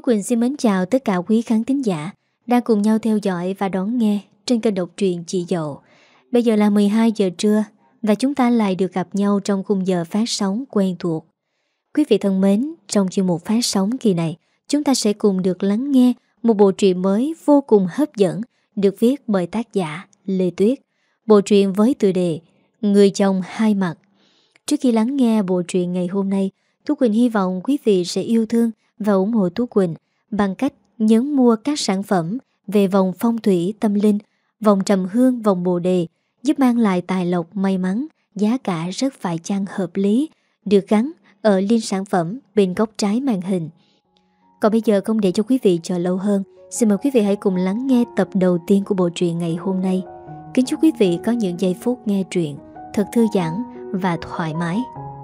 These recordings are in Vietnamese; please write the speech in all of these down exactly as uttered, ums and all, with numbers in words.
Tú Quỳnh xin mến chào tất cả quý khán thính giả đang cùng nhau theo dõi và đón nghe trên kênh độc truyện Chị Dậu. Bây giờ là mười hai giờ trưa và chúng ta lại được gặp nhau trong khung giờ phát sóng quen thuộc. Quý vị thân mến, trong chuyên mục phát sóng kỳ này, chúng ta sẽ cùng được lắng nghe một bộ truyện mới vô cùng hấp dẫn được viết bởi tác giả Lê Tuyết. Bộ truyện với tựa đề Người chồng hai mặt. Trước khi lắng nghe bộ truyện ngày hôm nay, Tú Quỳnh hy vọng quý vị sẽ yêu thương và ủng hộ Tú Quỳnh bằng cách nhấn mua các sản phẩm về vòng phong thủy tâm linh, vòng trầm hương, vòng bồ đề, giúp mang lại tài lộc may mắn, giá cả rất phải chăng hợp lý, được gắn ở link sản phẩm bên góc trái màn hình. Còn bây giờ không để cho quý vị chờ lâu hơn, xin mời quý vị hãy cùng lắng nghe tập đầu tiên của bộ truyện ngày hôm nay. Kính chúc quý vị có những giây phút nghe truyện thật thư giãn và thoải mái.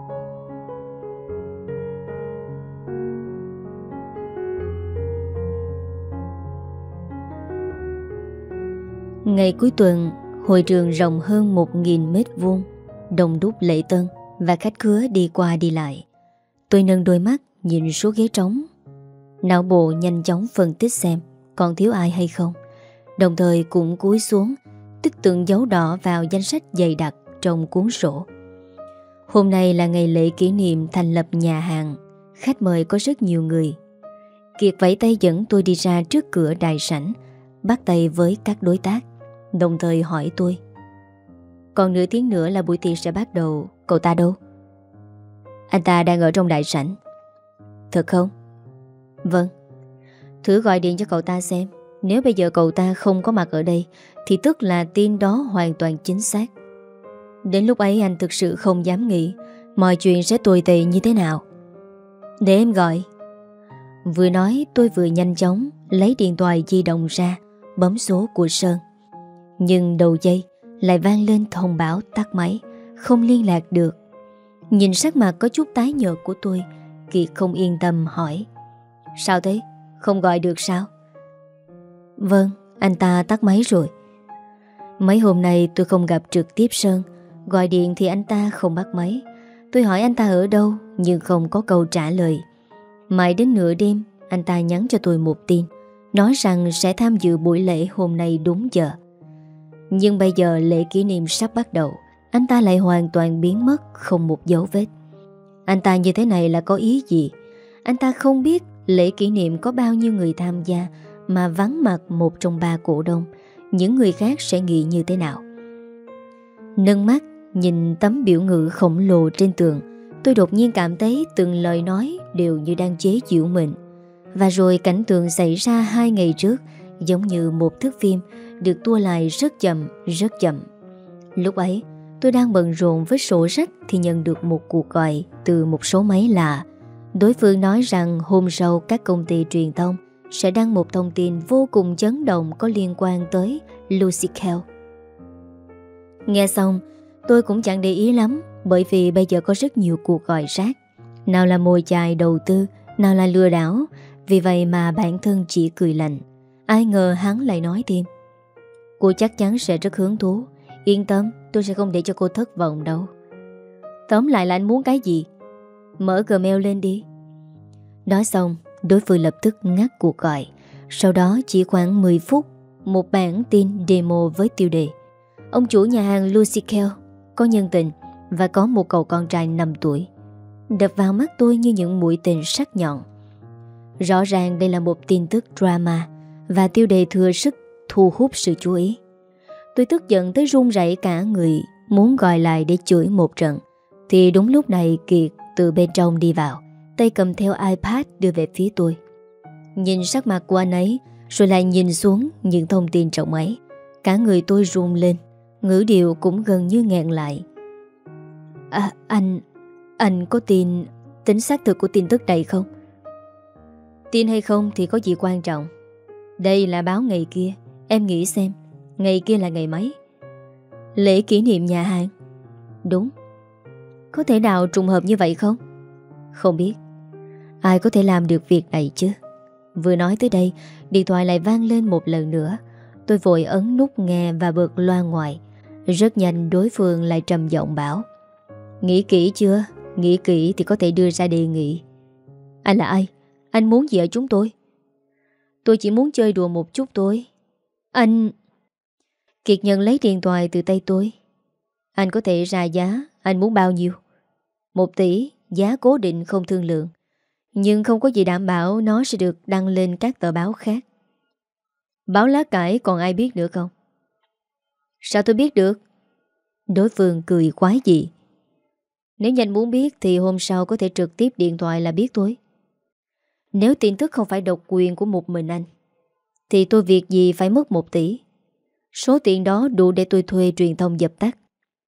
Ngày cuối tuần, hội trường rộng hơn một nghìn mét vuông, đông đúc lễ tân và khách khứa đi qua đi lại. Tôi nâng đôi mắt nhìn số ghế trống, não bộ nhanh chóng phân tích xem còn thiếu ai hay không, đồng thời cũng cúi xuống tích tượng dấu đỏ vào danh sách dày đặc trong cuốn sổ. Hôm nay là ngày lễ kỷ niệm thành lập nhà hàng, khách mời có rất nhiều người. Kiệt vẫy tay dẫn tôi đi ra trước cửa đại sảnh, bắt tay với các đối tác, đồng thời hỏi tôi: còn nửa tiếng nữa là buổi tiệc sẽ bắt đầu, cậu ta đâu? Anh ta đang ở trong đại sảnh. Thật không? Vâng. Thử gọi điện cho cậu ta xem. Nếu bây giờ cậu ta không có mặt ở đây thì tức là tin đó hoàn toàn chính xác. Đến lúc ấy anh thực sự không dám nghĩ mọi chuyện sẽ tồi tệ như thế nào. Để em gọi. Vừa nói tôi vừa nhanh chóng lấy điện thoại di động ra, bấm số của Sơn. Nhưng đầu dây lại vang lên thông báo tắt máy, không liên lạc được. Nhìn sắc mặt có chút tái nhợt của tôi, Kiệt không yên tâm hỏi: sao thế? Không gọi được sao? Vâng, anh ta tắt máy rồi. Mấy hôm nay tôi không gặp trực tiếp Sơn, gọi điện thì anh ta không bắt máy. Tôi hỏi anh ta ở đâu nhưng không có câu trả lời. Mãi đến nửa đêm anh ta nhắn cho tôi một tin, nói rằng sẽ tham dự buổi lễ hôm nay đúng giờ. Nhưng bây giờ lễ kỷ niệm sắp bắt đầu, anh ta lại hoàn toàn biến mất, không một dấu vết. Anh ta như thế này là có ý gì? Anh ta không biết lễ kỷ niệm có bao nhiêu người tham gia mà vắng mặt một trong ba cổ đông, những người khác sẽ nghĩ như thế nào? Nâng mắt nhìn tấm biểu ngữ khổng lồ trên tường, tôi đột nhiên cảm thấy từng lời nói đều như đang chế giễu mình. Và rồi cảnh tượng xảy ra hai ngày trước giống như một thước phim được tua lại rất chậm, rất chậm. Lúc ấy tôi đang bận rộn với sổ sách thì nhận được một cuộc gọi từ một số máy lạ. Đối phương nói rằng hôm sau các công ty truyền thông sẽ đăng một thông tin vô cùng chấn động có liên quan tới Lucy Kell. Nghe xong tôi cũng chẳng để ý lắm, bởi vì bây giờ có rất nhiều cuộc gọi rác, nào là mồi chài đầu tư, nào là lừa đảo. Vì vậy mà bản thân chỉ cười lạnh. Ai ngờ hắn lại nói thêm: cô chắc chắn sẽ rất hứng thú, yên tâm, tôi sẽ không để cho cô thất vọng đâu. Tóm lại là anh muốn cái gì? Mở Gmail lên đi. Nói xong đối phương lập tức ngắt cuộc gọi. Sau đó chỉ khoảng mười phút, một bản tin demo với tiêu đề: ông chủ nhà hàng Lucy Kell có nhân tình và có một cậu con trai năm tuổi, đập vào mắt tôi như những mũi tên sắc nhọn. Rõ ràng đây là một tin tức drama và tiêu đề thừa sức thu hút sự chú ý. Tôi tức giận tới run rẩy cả người, muốn gọi lại để chửi một trận. Thì đúng lúc này Kiệt từ bên trong đi vào, tay cầm theo iPad đưa về phía tôi. Nhìn sắc mặt của anh ấy, rồi lại nhìn xuống những thông tin trong máy, cả người tôi run lên, ngữ điệu cũng gần như nghẹn lại. À, anh, anh có tin tính xác thực của tin tức này không? Tin hay không thì có gì quan trọng. Đây là báo ngày kia, em nghĩ xem, ngày kia là ngày mấy? Lễ kỷ niệm nhà hàng. Đúng. Có thể nào trùng hợp như vậy không? Không biết. Ai có thể làm được việc này chứ? Vừa nói tới đây, điện thoại lại vang lên một lần nữa. Tôi vội ấn nút nghe và bật loa ngoài. Rất nhanh đối phương lại trầm giọng bảo: nghĩ kỹ chưa? Nghĩ kỹ thì có thể đưa ra đề nghị. Anh là ai? Anh muốn gì ở chúng tôi? Tôi chỉ muốn chơi đùa một chút thôi. Anh... Kiệt Nhân lấy điện thoại từ tay tôi. Anh có thể ra giá. Anh muốn bao nhiêu? Một tỷ, giá cố định không thương lượng. Nhưng không có gì đảm bảo nó sẽ được đăng lên các tờ báo khác. Báo lá cải còn ai biết nữa không? Sao tôi biết được? Đối phương cười quái dị. Nếu nhanh muốn biết thì hôm sau có thể trực tiếp điện thoại là biết thôi. Nếu tin tức không phải độc quyền của một mình anh thì tôi việc gì phải mất một tỷ. Số tiền đó đủ để tôi thuê truyền thông dập tắt.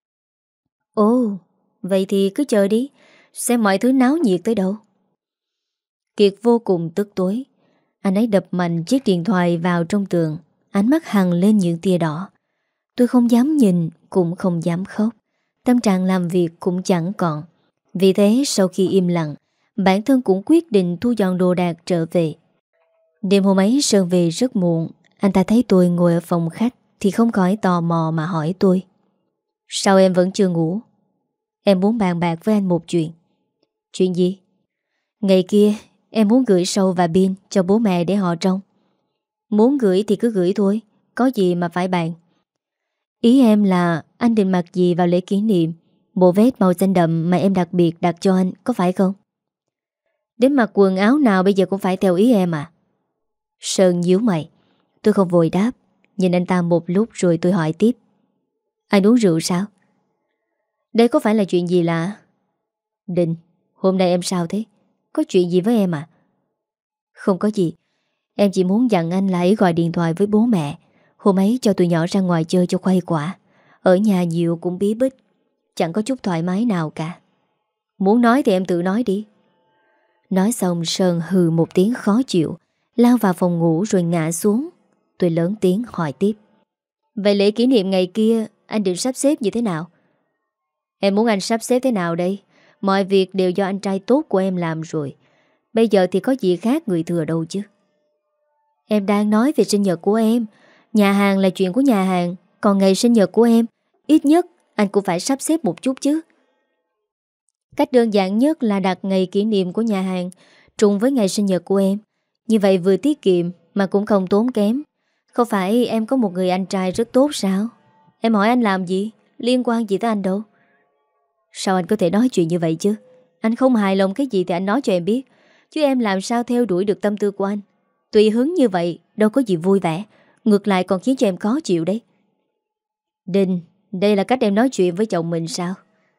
Ồ, vậy thì cứ chờ đi, xem mọi thứ náo nhiệt tới đâu. Kiệt vô cùng tức tối. Anh ấy đập mạnh chiếc điện thoại vào trong tường. Ánh mắt hằn lên những tia đỏ. Tôi không dám nhìn, cũng không dám khóc. Tâm trạng làm việc cũng chẳng còn. Vì thế sau khi im lặng, bản thân cũng quyết định thu dọn đồ đạc trở về. Đêm hôm ấy Sơn về rất muộn. Anh ta thấy tôi ngồi ở phòng khách thì không khỏi tò mò mà hỏi tôi: Sao em vẫn chưa ngủ? Em muốn bàn bạc với anh một chuyện. Chuyện gì? Ngày kia em muốn gửi Sâu và Bin cho bố mẹ để họ trông. Muốn gửi thì cứ gửi thôi, có gì mà phải bàn. Ý em là anh định mặc gì vào lễ kỷ niệm? Bộ vest màu xanh đậm mà em đặc biệt đặt cho anh, có phải không? Đến mặc quần áo nào bây giờ cũng phải theo ý em à? Sơn nhíu mày. Tôi không vội đáp, nhìn anh ta một lúc rồi tôi hỏi tiếp: Anh uống rượu sao? Đây có phải là chuyện gì lạ? Định, hôm nay em sao thế? Có chuyện gì với em à? Không có gì. Em chỉ muốn dặn anh là hãy gọi điện thoại với bố mẹ. Hôm ấy cho tụi nhỏ ra ngoài chơi cho khuây quả. Ở nhà nhiều cũng bí bít, chẳng có chút thoải mái nào cả. Muốn nói thì em tự nói đi. Nói xong Sơn hừ một tiếng khó chịu, lao vào phòng ngủ rồi ngã xuống. Tôi lớn tiếng hỏi tiếp: Vậy lễ kỷ niệm ngày kia anh định sắp xếp như thế nào? Em muốn anh sắp xếp thế nào đây? Mọi việc đều do anh trai tốt của em làm rồi. Bây giờ thì có gì khác người thừa đâu chứ. Em đang nói về sinh nhật của em. Nhà hàng là chuyện của nhà hàng, còn ngày sinh nhật của em, ít nhất anh cũng phải sắp xếp một chút chứ. Cách đơn giản nhất là đặt ngày kỷ niệm của nhà hàng trùng với ngày sinh nhật của em. Như vậy vừa tiết kiệm mà cũng không tốn kém. Không phải em có một người anh trai rất tốt sao? Em hỏi anh làm gì? Liên quan gì tới anh đâu? Sao anh có thể nói chuyện như vậy chứ? Anh không hài lòng cái gì thì anh nói cho em biết, chứ em làm sao theo đuổi được tâm tư của anh. Tùy hứng như vậy đâu có gì vui vẻ, ngược lại còn khiến cho em khó chịu đấy. Đình, đây là cách em nói chuyện với chồng mình sao?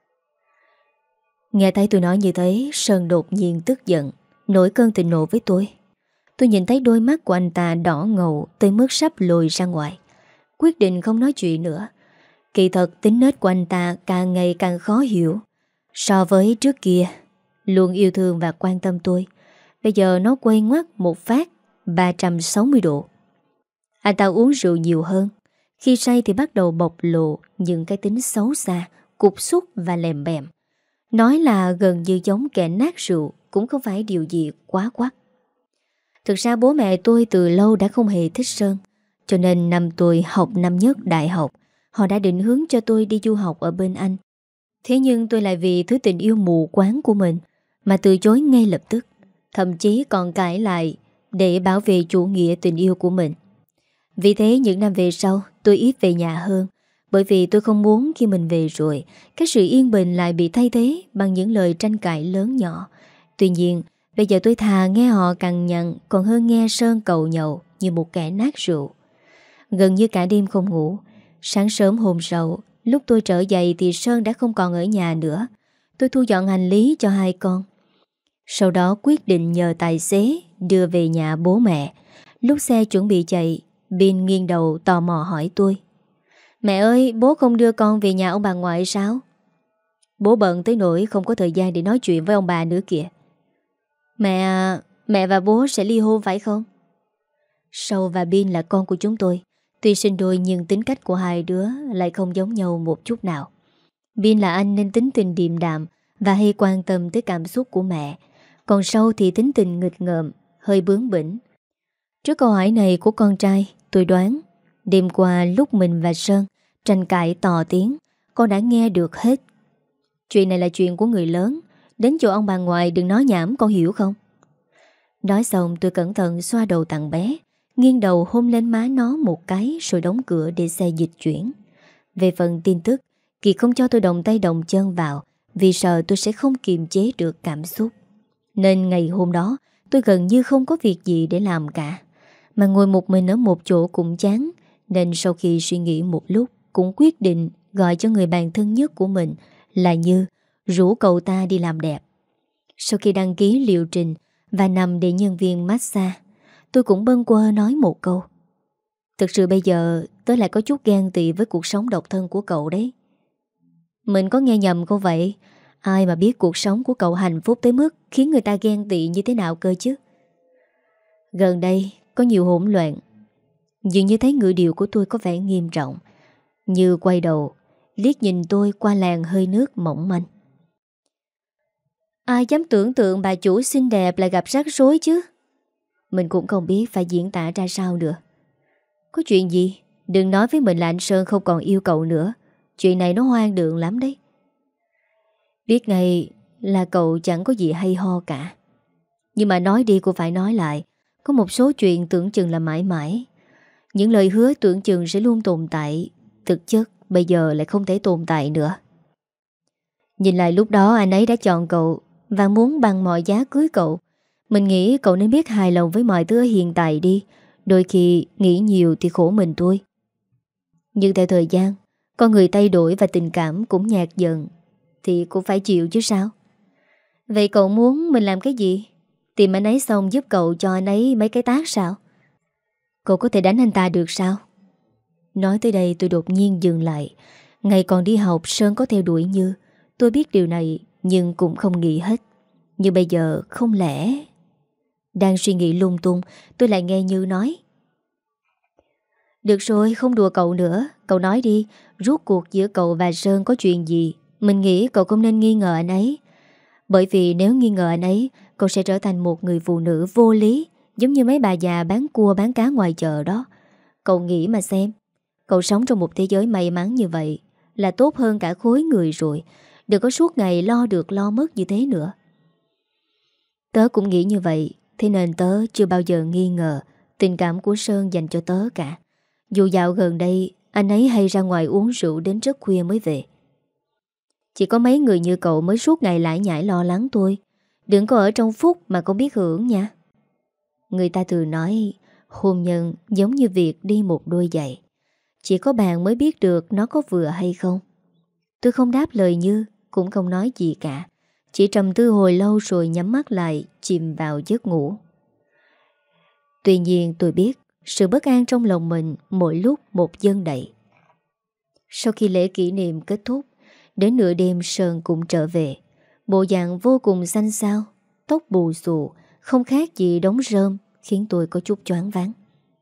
Nghe thấy tôi nói như thế, Sơn đột nhiên tức giận, nổi cơn thịnh nộ với tôi. Tôi nhìn thấy đôi mắt của anh ta đỏ ngầu tới mức sắp lồi ra ngoài, quyết định không nói chuyện nữa. Kỳ thật tính nết của anh ta càng ngày càng khó hiểu. So với trước kia luôn yêu thương và quan tâm tôi, bây giờ nó quay ngoắt một phát ba trăm sáu mươi độ. Anh ta uống rượu nhiều hơn. Khi say thì bắt đầu bộc lộ những cái tính xấu xa, cục xúc và lèm bèm. Nói là gần như giống kẻ nát rượu cũng không phải điều gì quá quắc. Thực ra bố mẹ tôi từ lâu đã không hề thích Sơn, cho nên năm tôi học năm nhất đại học, họ đã định hướng cho tôi đi du học ở bên Anh. Thế nhưng tôi lại vì thứ tình yêu mù quáng của mình mà từ chối ngay lập tức, thậm chí còn cãi lại để bảo vệ chủ nghĩa tình yêu của mình. Vì thế những năm về sau tôi ít về nhà hơn, bởi vì tôi không muốn khi mình về rồi cái sự yên bình lại bị thay thế bằng những lời tranh cãi lớn nhỏ. Tuy nhiên bây giờ tôi thà nghe họ cằn nhằn còn hơn nghe Sơn cầu nhậu như một kẻ nát rượu. Gần như cả đêm không ngủ. Sáng sớm hôm sau, lúc tôi trở dậy thì Sơn đã không còn ở nhà nữa. Tôi thu dọn hành lý cho hai con. Sau đó quyết định nhờ tài xế đưa về nhà bố mẹ. Lúc xe chuẩn bị chạy, Bin nghiêng đầu tò mò hỏi tôi: Mẹ ơi, bố không đưa con về nhà ông bà ngoại sao? Bố bận tới nỗi không có thời gian để nói chuyện với ông bà nữa kìa. Mẹ, mẹ và bố sẽ ly hôn phải không? Sâu và Bin là con của chúng tôi. Tuy sinh đôi nhưng tính cách của hai đứa lại không giống nhau một chút nào. Bin là anh nên tính tình điềm đạm và hay quan tâm tới cảm xúc của mẹ. Còn Sâu thì tính tình nghịch ngợm, hơi bướng bỉnh. Trước câu hỏi này của con trai, tôi đoán đêm qua lúc mình và Sơn tranh cãi to tiếng, con đã nghe được hết. Chuyện này là chuyện của người lớn, đến chỗ ông bà ngoại đừng nói nhảm, con hiểu không? Nói xong tôi cẩn thận xoa đầu thằng bé, nghiêng đầu hôn lên má nó một cái rồi đóng cửa để xe dịch chuyển. Về phần tin tức, Kiệt không cho tôi động tay động chân vào vì sợ tôi sẽ không kiềm chế được cảm xúc. Nên ngày hôm đó tôi gần như không có việc gì để làm cả, mà ngồi một mình ở một chỗ cũng chán. Nên sau khi suy nghĩ một lúc, cũng quyết định gọi cho người bạn thân nhất của mình là Như, rủ cậu ta đi làm đẹp. Sau khi đăng ký liệu trình và nằm để nhân viên massage, tôi cũng bâng quơ nói một câu: thực sự bây giờ tớ lại có chút ghen tị với cuộc sống độc thân của cậu đấy. Mình có nghe nhầm không vậy? Ai mà biết cuộc sống của cậu hạnh phúc tới mức khiến người ta ghen tị như thế nào cơ chứ? Gần đây có nhiều hỗn loạn. Dường như thấy ngữ điệu của tôi có vẻ nghiêm trọng. Như quay đầu liếc nhìn tôi qua làn hơi nước mỏng manh. Ai dám tưởng tượng bà chủ xinh đẹp lại gặp rắc rối chứ? Mình cũng không biết phải diễn tả ra sao nữa. Có chuyện gì? Đừng nói với mình là anh Sơn không còn yêu cậu nữa. Chuyện này nó hoang đường lắm đấy. Biết ngay là cậu chẳng có gì hay ho cả. Nhưng mà nói đi cũng phải nói lại. Có một số chuyện tưởng chừng là mãi mãi. Những lời hứa tưởng chừng sẽ luôn tồn tại, thực chất bây giờ lại không thể tồn tại nữa. Nhìn lại lúc đó anh ấy đã chọn cậu và muốn bằng mọi giá cưới cậu. Mình nghĩ cậu nên biết hài lòng với mọi thứ ở hiện tại đi. Đôi khi nghĩ nhiều thì khổ mình thôi. Nhưng theo thời gian, con người thay đổi và tình cảm cũng nhạt dần, thì cũng phải chịu chứ sao. Vậy cậu muốn mình làm cái gì? Tìm anh ấy xong giúp cậu cho anh ấy mấy cái tát sao? Cậu có thể đánh anh ta được sao? Nói tới đây tôi đột nhiên dừng lại. Ngày còn đi học Sơn có theo đuổi Như. Tôi biết điều này nhưng cũng không nghĩ hết. Nhưng bây giờ không lẽ... Đang suy nghĩ lung tung, tôi lại nghe Như nói: được rồi, không đùa cậu nữa. Cậu nói đi, rốt cuộc giữa cậu và Sơn có chuyện gì? Mình nghĩ cậu không nên nghi ngờ anh ấy. Bởi vì nếu nghi ngờ anh ấy, cậu sẽ trở thành một người phụ nữ vô lý, giống như mấy bà già bán cua bán cá ngoài chợ đó. Cậu nghĩ mà xem. Cậu sống trong một thế giới may mắn như vậy là tốt hơn cả khối người rồi. Đừng có suốt ngày lo được lo mất như thế nữa. Tớ cũng nghĩ như vậy. Thế nên tớ chưa bao giờ nghi ngờ tình cảm của Sơn dành cho tớ cả. Dù dạo gần đây anh ấy hay ra ngoài uống rượu đến rất khuya mới về. Chỉ có mấy người như cậu mới suốt ngày lải nhải lo lắng tôi. Đừng có ở trong phút mà không biết hưởng nha. Người ta thường nói hôn nhân giống như việc đi một đôi giày. Chỉ có bạn mới biết được nó có vừa hay không. Tôi không đáp lời Như, cũng không nói gì cả. Chỉ trầm tư hồi lâu rồi nhắm mắt lại, chìm vào giấc ngủ. Tuy nhiên tôi biết sự bất an trong lòng mình mỗi lúc một dâng đậy. Sau khi lễ kỷ niệm kết thúc, đến nửa đêm Sơn cũng trở về. Bộ dạng vô cùng xanh xao, tóc bù xù, không khác gì đống rơm, khiến tôi có chút choáng váng.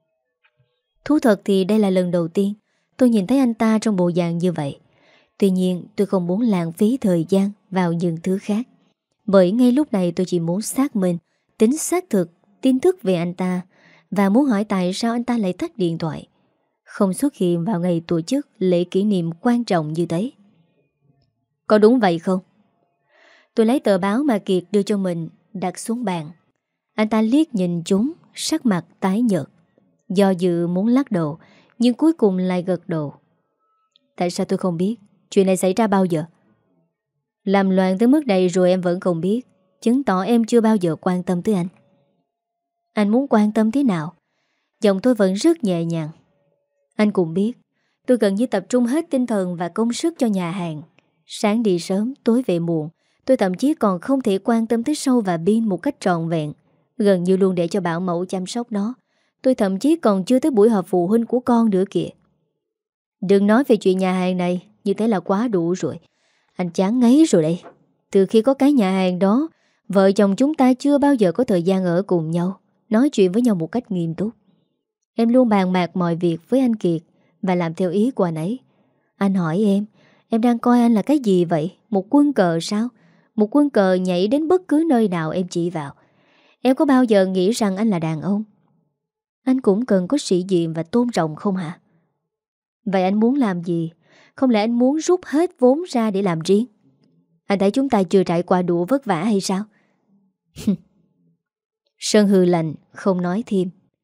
Thú thật thì đây là lần đầu tiên tôi nhìn thấy anh ta trong bộ dạng như vậy. Tuy nhiên tôi không muốn lãng phí thời gian vào những thứ khác. Bởi ngay lúc này tôi chỉ muốn xác minh, tính xác thực, tin tức về anh ta, và muốn hỏi tại sao anh ta lại tắt điện thoại, không xuất hiện vào ngày tổ chức lễ kỷ niệm quan trọng như thế. Có đúng vậy không? Tôi lấy tờ báo mà Kiệt đưa cho mình, đặt xuống bàn. Anh ta liếc nhìn chúng, sắc mặt tái nhợt, do dự muốn lắc đầu, nhưng cuối cùng lại gật đầu. Tại sao tôi không biết? Chuyện này xảy ra bao giờ? Làm loạn tới mức này rồi em vẫn không biết, chứng tỏ em chưa bao giờ quan tâm tới anh. Anh muốn quan tâm thế nào? Giọng tôi vẫn rất nhẹ nhàng. Anh cũng biết, tôi gần như tập trung hết tinh thần và công sức cho nhà hàng. Sáng đi sớm, tối về muộn. Tôi thậm chí còn không thể quan tâm tới Sâu và Bin một cách trọn vẹn. Gần như luôn để cho bảo mẫu chăm sóc nó. Tôi thậm chí còn chưa tới buổi họp phụ huynh của con nữa kìa. Đừng nói về chuyện nhà hàng này, như thế là quá đủ rồi. Anh chán ngấy rồi đây. Từ khi có cái nhà hàng đó, vợ chồng chúng ta chưa bao giờ có thời gian ở cùng nhau, nói chuyện với nhau một cách nghiêm túc. Em luôn bàn bạc mọi việc với anh Kiệt và làm theo ý của anh ấy. Anh hỏi em, em đang coi anh là cái gì vậy? Một quân cờ sao? Một quân cờ nhảy đến bất cứ nơi nào em chỉ vào. Em có bao giờ nghĩ rằng anh là đàn ông? Anh cũng cần có sĩ diện và tôn trọng không hả? Vậy anh muốn làm gì? Không lẽ anh muốn rút hết vốn ra để làm riêng? Anh thấy chúng ta chưa trải qua đủ vất vả hay sao? Sơn hừ lạnh, không nói thêm.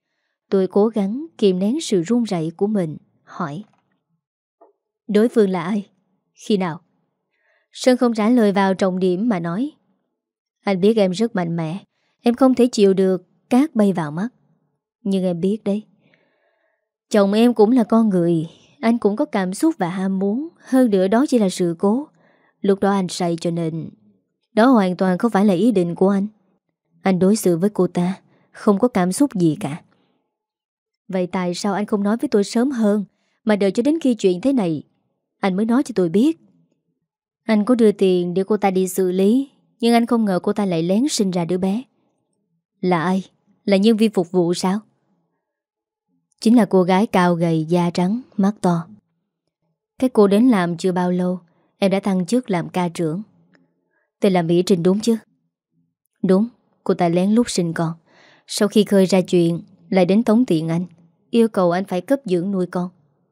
Tôi cố gắng kìm nén sự run rẩy của mình, hỏi: Đối phương là ai? Khi nào? Sơn không trả lời vào trọng điểm mà nói: Anh biết em rất mạnh mẽ, em không thể chịu được cát bay vào mắt. Nhưng em biết đấy, chồng em cũng là con người, anh cũng có cảm xúc và ham muốn. Hơn nữa đó chỉ là sự cố. Lúc đó anh say cho nên đó hoàn toàn không phải là ý định của anh. Anh đối xử với cô ta không có cảm xúc gì cả. Vậy tại sao anh không nói với tôi sớm hơn, mà đợi cho đến khi chuyện thế này anh mới nói cho tôi biết? Anh có đưa tiền để cô ta đi xử lý, nhưng anh không ngờ cô ta lại lén sinh ra đứa bé. Là ai? Là nhân viên phục vụ sao? Chính là cô gái cao gầy, da trắng, mắt to. Cái cô đến làm chưa bao lâu, em đã thăng chức làm ca trưởng. Tên là Mỹ Trinh đúng chứ? Đúng, cô ta lén lút sinh con. Sau khi khơi ra chuyện lại đến tống tiền anh, yêu cầu anh phải cấp dưỡng nuôi con.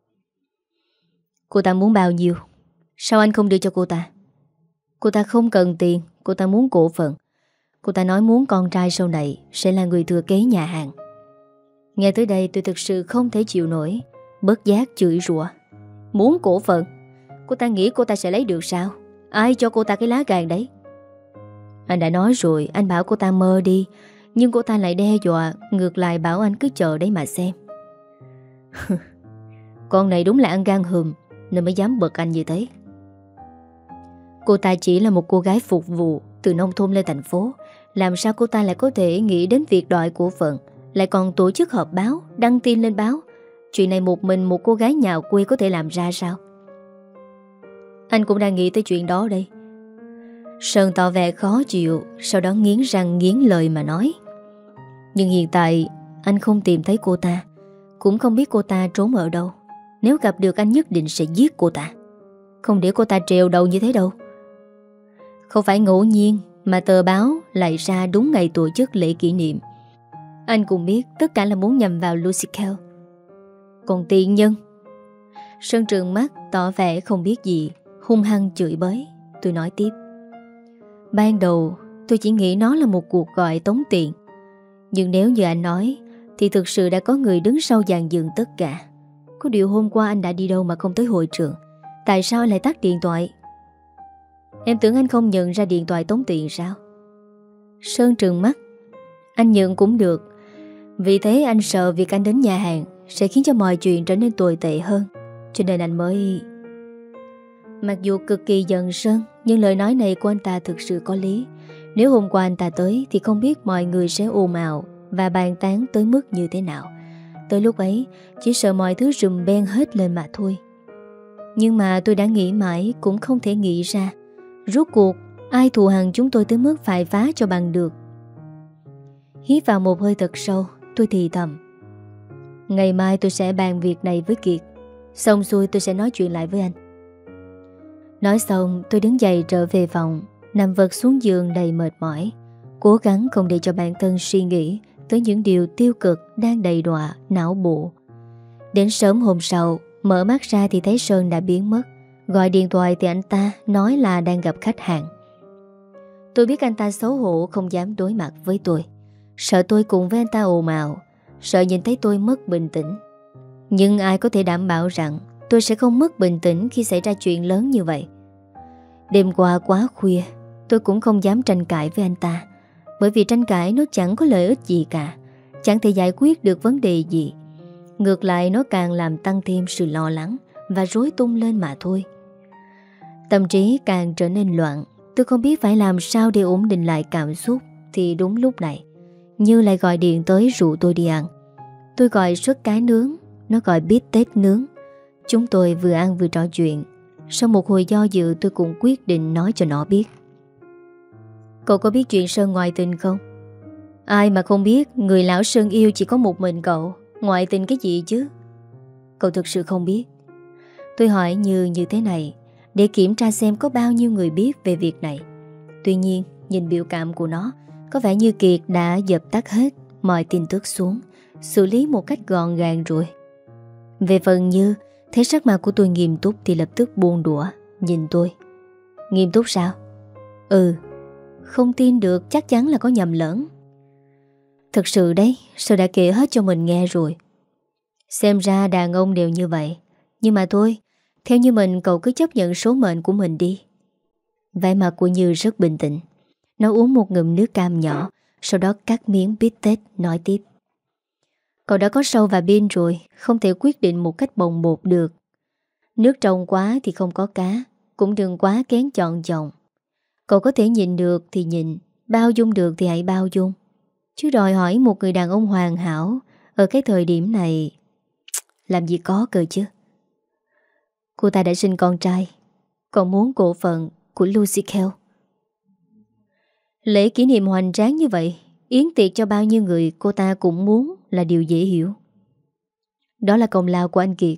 Cô ta muốn bao nhiêu? Sao anh không đưa cho cô ta? Cô ta không cần tiền, cô ta muốn cổ phần. Cô ta nói muốn con trai sau này sẽ là người thừa kế nhà hàng. Nghe tới đây tôi thực sự không thể chịu nổi, bất giác chửi rủa. Muốn cổ phần? Cô ta nghĩ cô ta sẽ lấy được sao? Ai cho cô ta cái lá gan đấy? Anh đã nói rồi, anh bảo cô ta mơ đi, nhưng cô ta lại đe dọa, ngược lại bảo anh cứ chờ đấy mà xem. Con này đúng là ăn gan hùm nên mới dám bật anh như thế. Cô ta chỉ là một cô gái phục vụ từ nông thôn lên thành phố. Làm sao cô ta lại có thể nghĩ đến việc đòi cổ phần, lại còn tổ chức họp báo, đăng tin lên báo? Chuyện này một mình một cô gái nhà quê có thể làm ra sao? Anh cũng đang nghĩ tới chuyện đó đây. Sơn tỏ vẻ khó chịu, sau đó nghiến răng nghiến lời mà nói: Nhưng hiện tại anh không tìm thấy cô ta, cũng không biết cô ta trốn ở đâu. Nếu gặp được anh nhất định sẽ giết cô ta, không để cô ta trèo đầu như thế đâu. Không phải ngẫu nhiên mà tờ báo lại ra đúng ngày tổ chức lễ kỷ niệm. Anh cũng biết tất cả là muốn nhằm vào Lucy Kell. Còn tiện nhân. Sơn trừng mắt tỏ vẻ không biết gì, hung hăng chửi bới. Tôi nói tiếp: Ban đầu tôi chỉ nghĩ nó là một cuộc gọi tống tiền, nhưng nếu như anh nói thì thực sự đã có người đứng sau dàn dựng tất cả. Có điều hôm qua anh đã đi đâu mà không tới hội trường? Tại sao anh lại tắt điện thoại? Em tưởng anh không nhận ra điện thoại tống tiền sao? Sơn trừng mắt: Anh nhận cũng được, vì thế anh sợ việc anh đến nhà hàng sẽ khiến cho mọi chuyện trở nên tồi tệ hơn, cho nên anh mới... Mặc dù cực kỳ giận Sơn, nhưng lời nói này của anh ta thực sự có lý. Nếu hôm qua anh ta tới thì không biết mọi người sẽ ồn ào và bàn tán tới mức như thế nào. Tới lúc ấy chỉ sợ mọi thứ rùm beng hết lên mà thôi. Nhưng mà tôi đã nghĩ mãi cũng không thể nghĩ ra rốt cuộc ai thù hằn chúng tôi tới mức phải phá cho bằng được. Hít vào một hơi thật sâu, tôi thì thầm: Ngày mai tôi sẽ bàn việc này với Kiệt, xong xuôi tôi sẽ nói chuyện lại với anh. Nói xong tôi đứng dậy trở về phòng, nằm vật xuống giường đầy mệt mỏi, cố gắng không để cho bản thân suy nghĩ tới những điều tiêu cực đang đầy đọa não bộ. Đến sớm hôm sau, mở mắt ra thì thấy Sơn đã biến mất. Gọi điện thoại thì anh ta nói là đang gặp khách hàng. Tôi biết anh ta xấu hổ không dám đối mặt với tôi, sợ tôi cùng với anh ta ồn ào, sợ nhìn thấy tôi mất bình tĩnh. Nhưng ai có thể đảm bảo rằng tôi sẽ không mất bình tĩnh khi xảy ra chuyện lớn như vậy. Đêm qua quá khuya, tôi cũng không dám tranh cãi với anh ta, bởi vì tranh cãi nó chẳng có lợi ích gì cả, chẳng thể giải quyết được vấn đề gì. Ngược lại nó càng làm tăng thêm sự lo lắng và rối tung lên mà thôi. Tâm trí càng trở nên loạn. Tôi không biết phải làm sao để ổn định lại cảm xúc. Thì đúng lúc này Như lại gọi điện tới rủ tôi đi ăn. Tôi gọi suất cá nướng, nó gọi bít tết nướng. Chúng tôi vừa ăn vừa trò chuyện. Sau một hồi do dự tôi cũng quyết định nói cho nó biết. Cậu có biết chuyện Sơn ngoại tình không? Ai mà không biết người lão Sơn yêu chỉ có một mình cậu. Ngoại tình cái gì chứ? Cậu thực sự không biết? Tôi hỏi Như như thế này để kiểm tra xem có bao nhiêu người biết về việc này. Tuy nhiên nhìn biểu cảm của nó, có vẻ như Kiệt đã dập tắt hết mọi tin tức xuống, xử lý một cách gọn gàng rồi. Về phần Như, thấy sắc mặt của tôi nghiêm túc thì lập tức buông đũa, nhìn tôi. Nghiêm túc sao? Ừ. Không tin được, chắc chắn là có nhầm lẫn. Thật sự đấy, sao đã kể hết cho mình nghe rồi. Xem ra đàn ông đều như vậy. Nhưng mà thôi, theo như mình cậu cứ chấp nhận số mệnh của mình đi. Vẻ mặt của Như rất bình tĩnh. Nó uống một ngụm nước cam nhỏ, sau đó cắt miếng bít tết nói tiếp. Cậu đã có sâu và pin rồi, không thể quyết định một cách bồng bột được. Nước trong quá thì không có cá, cũng đừng quá kén chọn chọn. Cậu có thể nhìn được thì nhìn, bao dung được thì hãy bao dung. Chứ đòi hỏi một người đàn ông hoàn hảo ở cái thời điểm này làm gì có cơ chứ. Cô ta đã sinh con trai, còn muốn cổ phận của Lucy Kell. Lễ kỷ niệm hoành tráng như vậy, yến tiệc cho bao nhiêu người cô ta cũng muốn là điều dễ hiểu. Đó là công lao của anh Kiệt.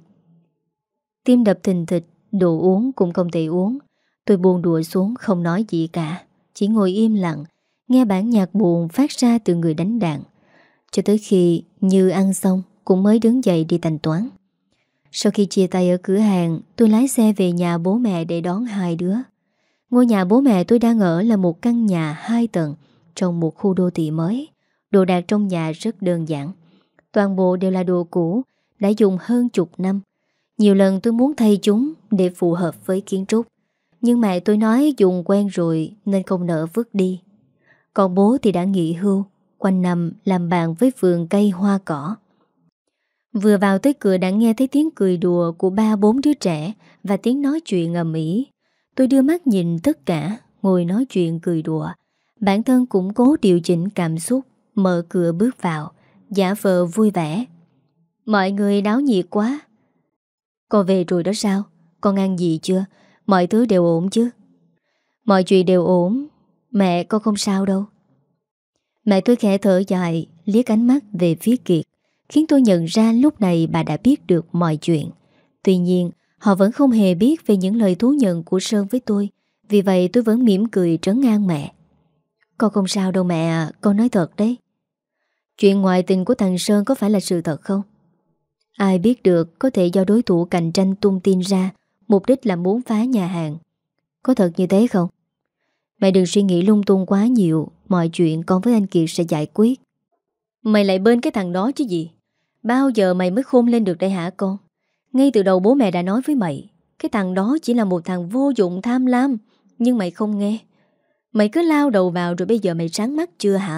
Tim đập thình thịch, đồ uống cũng không thể uống. Tôi buông đùa xuống không nói gì cả, chỉ ngồi im lặng nghe bản nhạc buồn phát ra từ người đánh đàn. Cho tới khi Như ăn xong cũng mới đứng dậy đi thanh toán. Sau khi chia tay ở cửa hàng, tôi lái xe về nhà bố mẹ để đón hai đứa. Ngôi nhà bố mẹ tôi đang ở là một căn nhà hai tầng trong một khu đô thị mới. Đồ đạc trong nhà rất đơn giản. Toàn bộ đều là đồ cũ, đã dùng hơn chục năm. Nhiều lần tôi muốn thay chúng để phù hợp với kiến trúc, nhưng mẹ tôi nói dùng quen rồi nên không nỡ vứt đi. Còn bố thì đã nghỉ hưu, quanh năm làm bạn với vườn cây hoa cỏ. Vừa vào tới cửa đã nghe thấy tiếng cười đùa của ba bốn đứa trẻ và tiếng nói chuyện ầm ĩ. Tôi đưa mắt nhìn tất cả, ngồi nói chuyện cười đùa. Bản thân cũng cố điều chỉnh cảm xúc, mở cửa bước vào, giả vờ vui vẻ. Mọi người náo nhiệt quá. Con về rồi đó sao? Con ăn gì chưa? Mọi thứ đều ổn chứ? Mọi chuyện đều ổn. Mẹ con không sao đâu. Mẹ tôi khẽ thở dài, liếc ánh mắt về phía Kiệt, khiến tôi nhận ra lúc này bà đã biết được mọi chuyện. Tuy nhiên, họ vẫn không hề biết về những lời thú nhận của Sơn với tôi. Vì vậy tôi vẫn mỉm cười trấn an mẹ. Con không sao đâu mẹ à, con nói thật đấy. Chuyện ngoại tình của thằng Sơn có phải là sự thật không? Ai biết được, có thể do đối thủ cạnh tranh tung tin ra, mục đích là muốn phá nhà hàng. Có thật như thế không? Mẹ đừng suy nghĩ lung tung quá nhiều, mọi chuyện con với anh Kiệt sẽ giải quyết. Mày lại bên cái thằng đó chứ gì? Bao giờ mày mới khôn lên được đây hả con? Ngay từ đầu bố mẹ đã nói với mày, cái thằng đó chỉ là một thằng vô dụng tham lam. Nhưng mày không nghe. Mày cứ lao đầu vào rồi bây giờ mày sáng mắt chưa hả?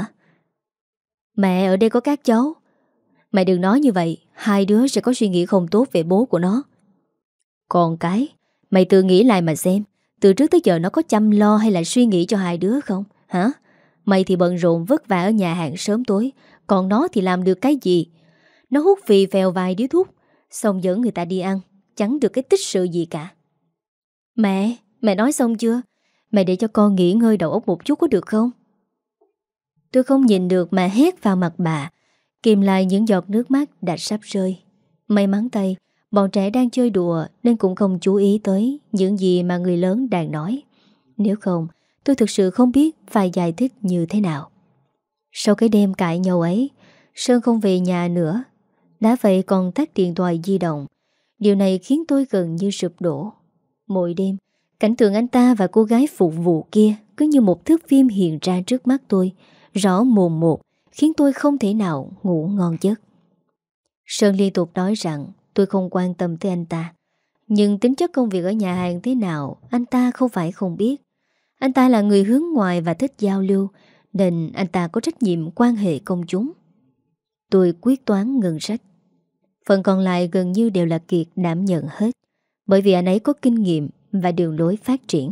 Mẹ ở đây có các cháu. Mày đừng nói như vậy, hai đứa sẽ có suy nghĩ không tốt về bố của nó. Còn cái, mày tự nghĩ lại mà xem, từ trước tới giờ nó có chăm lo hay là suy nghĩ cho hai đứa không? Hả? Mày thì bận rộn vất vả ở nhà hàng sớm tối, còn nó thì làm được cái gì? Nó hút phì phèo vài điếu thuốc, xong dẫn người ta đi ăn, chẳng được cái tích sự gì cả. Mẹ, mẹ nói xong chưa? Mẹ để cho con nghỉ ngơi đầu óc một chút có được không? Tôi không nhìn được mà hét vào mặt bà, kìm lại những giọt nước mắt đã sắp rơi. May mắn tay, bọn trẻ đang chơi đùa nên cũng không chú ý tới những gì mà người lớn đang nói. Nếu không, tôi thực sự không biết phải giải thích như thế nào. Sau cái đêm cãi nhau ấy, Sơn không về nhà nữa. Đã vậy còn tắt điện thoại di động. Điều này khiến tôi gần như sụp đổ. Mỗi đêm, cảnh tượng anh ta và cô gái phục vụ kia cứ như một thước phim hiện ra trước mắt tôi, rõ mồn một, khiến tôi không thể nào ngủ ngon giấc. Sơn liên tục nói rằng tôi không quan tâm tới anh ta. Nhưng tính chất công việc ở nhà hàng thế nào, anh ta không phải không biết. Anh ta là người hướng ngoại và thích giao lưu, nên anh ta có trách nhiệm quan hệ công chúng. Tôi quyết toán ngừng sách. Phần còn lại gần như đều là Kiệt đảm nhận hết, bởi vì anh ấy có kinh nghiệm và đường lối phát triển.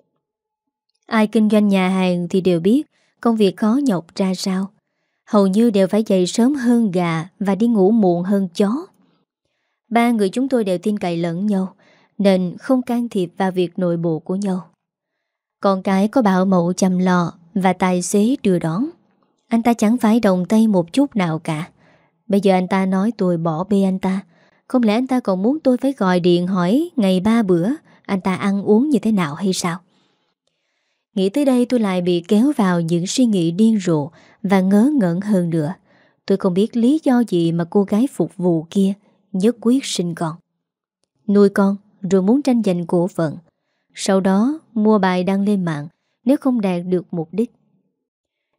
Ai kinh doanh nhà hàng thì đều biết công việc khó nhọc ra sao. Hầu như đều phải dậy sớm hơn gà và đi ngủ muộn hơn chó. Ba người chúng tôi đều tin cậy lẫn nhau, nên không can thiệp vào việc nội bộ của nhau. Con cái có bảo mẫu chăm lo và tài xế đưa đón. Anh ta chẳng phải đồng tay một chút nào cả. Bây giờ anh ta nói tôi bỏ bê anh ta. Không lẽ anh ta còn muốn tôi phải gọi điện hỏi ngày ba bữa anh ta ăn uống như thế nào hay sao? Nghĩ tới đây tôi lại bị kéo vào những suy nghĩ điên rồ và ngớ ngẩn hơn nữa. Tôi không biết lý do gì mà cô gái phục vụ kia nhất quyết sinh con. Nuôi con rồi muốn tranh giành cổ phận. Sau đó mua bài đăng lên mạng nếu không đạt được mục đích.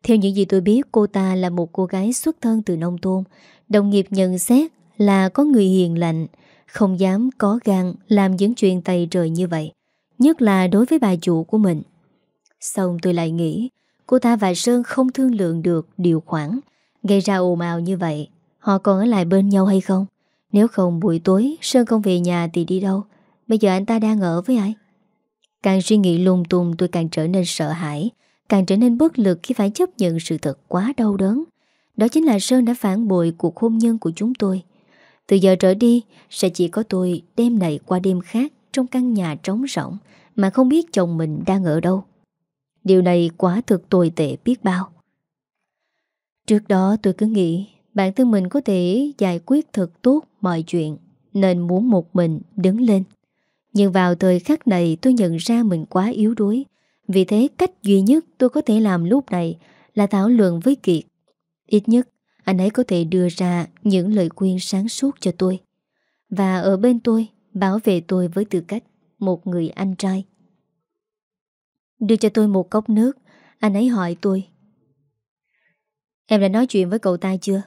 Theo những gì tôi biết, cô ta là một cô gái xuất thân từ nông thôn. Đồng nghiệp nhận xét là có người hiền lành, không dám có gan làm những chuyện tày trời như vậy, nhất là đối với bà chủ của mình. Xong tôi lại nghĩ cô ta và Sơn không thương lượng được điều khoản, gây ra ồn ào như vậy. Họ còn ở lại bên nhau hay không? Nếu không buổi tối Sơn không về nhà thì đi đâu? Bây giờ anh ta đang ở với ai? Càng suy nghĩ lung tung tôi càng trở nên sợ hãi, càng trở nên bất lực khi phải chấp nhận sự thật quá đau đớn. Đó chính là Sơn đã phản bội cuộc hôn nhân của chúng tôi. Từ giờ trở đi sẽ chỉ có tôi đêm này qua đêm khác trong căn nhà trống rỗng mà không biết chồng mình đang ở đâu. Điều này quả thực tồi tệ biết bao. Trước đó tôi cứ nghĩ bản thân mình có thể giải quyết thật tốt mọi chuyện nên muốn một mình đứng lên. Nhưng vào thời khắc này tôi nhận ra mình quá yếu đuối. Vì thế cách duy nhất tôi có thể làm lúc này là thảo luận với Kiệt. Ít nhất anh ấy có thể đưa ra những lời khuyên sáng suốt cho tôi, và ở bên tôi, bảo vệ tôi với tư cách một người anh trai. Đưa cho tôi một cốc nước, anh ấy hỏi tôi: Em đã nói chuyện với cậu ta chưa?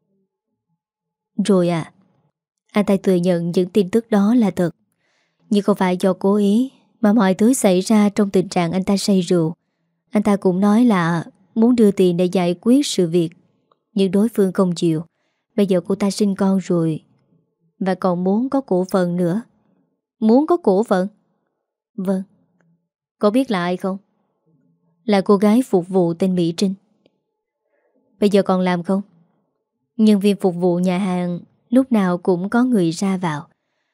Rồi à. Anh ta thừa nhận những tin tức đó là thật, nhưng không phải do cố ý, mà mọi thứ xảy ra trong tình trạng anh ta say rượu. Anh ta cũng nói là muốn đưa tiền để giải quyết sự việc, nhưng đối phương không chịu. Bây giờ cô ta sinh con rồi, và còn muốn có cổ phần nữa. Muốn có cổ phần? Vâng. Có biết là ai không? Là cô gái phục vụ tên Mỹ Trinh. Bây giờ còn làm không? Nhân viên phục vụ nhà hàng lúc nào cũng có người ra vào.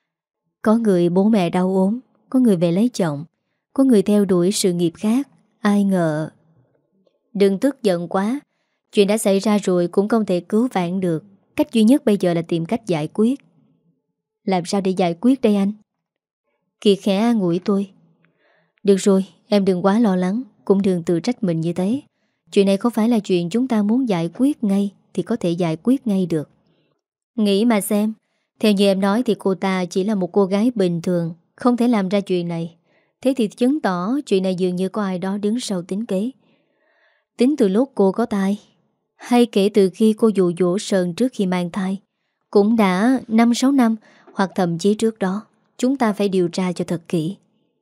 Có người bố mẹ đau ốm, có người về lấy chồng, có người theo đuổi sự nghiệp khác. Ai ngờ... Đừng tức giận quá. Chuyện đã xảy ra rồi cũng không thể cứu vãn được. Cách duy nhất bây giờ là tìm cách giải quyết. Làm sao để giải quyết đây anh? Kiệt khẽ an ủi tôi. Được rồi, em đừng quá lo lắng, cũng đừng tự trách mình như thế. Chuyện này không phải là chuyện chúng ta muốn giải quyết ngay thì có thể giải quyết ngay được. Nghĩ mà xem, theo như em nói thì cô ta chỉ là một cô gái bình thường, không thể làm ra chuyện này. Thế thì chứng tỏ chuyện này dường như có ai đó đứng sau tính kế. Tính từ lúc cô có thai, hay kể từ khi cô dụ dỗ Sơn trước khi mang thai, cũng đã năm sáu năm, hoặc thậm chí trước đó. Chúng ta phải điều tra cho thật kỹ.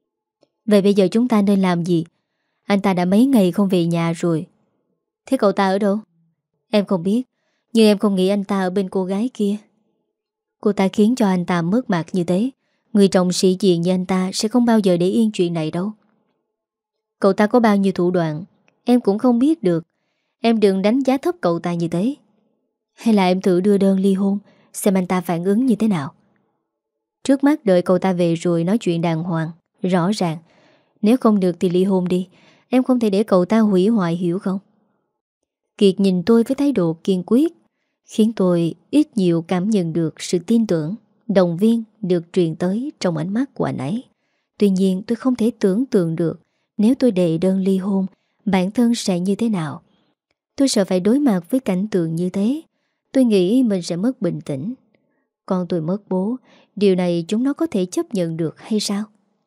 Vậy bây giờ chúng ta nên làm gì? Anh ta đã mấy ngày không về nhà rồi. Thế cậu ta ở đâu? Em không biết, nhưng em không nghĩ anh ta ở bên cô gái kia. Cô ta khiến cho anh ta mất mặt như thế. Người chồng sĩ diện như anh ta sẽ không bao giờ để yên chuyện này đâu. Cậu ta có bao nhiêu thủ đoạn em cũng không biết được. Em đừng đánh giá thấp cậu ta như thế. Hay là em thử đưa đơn ly hôn, xem anh ta phản ứng như thế nào. Trước mắt đợi cậu ta về rồi nói chuyện đàng hoàng, rõ ràng. Nếu không được thì ly hôn đi. Em không thể để cậu ta hủy hoại, hiểu không? Kiệt nhìn tôi với thái độ kiên quyết, khiến tôi ít nhiều cảm nhận được sự tin tưởng, động viên được truyền tới trong ánh mắt của anh ấy. Tuy nhiên tôi không thể tưởng tượng được nếu tôi đệ đơn ly hôn, bản thân sẽ như thế nào. Tôi sợ phải đối mặt với cảnh tượng như thế. Tôi nghĩ mình sẽ mất bình tĩnh. Con tôi mất bố, điều này chúng nó có thể chấp nhận được hay sao?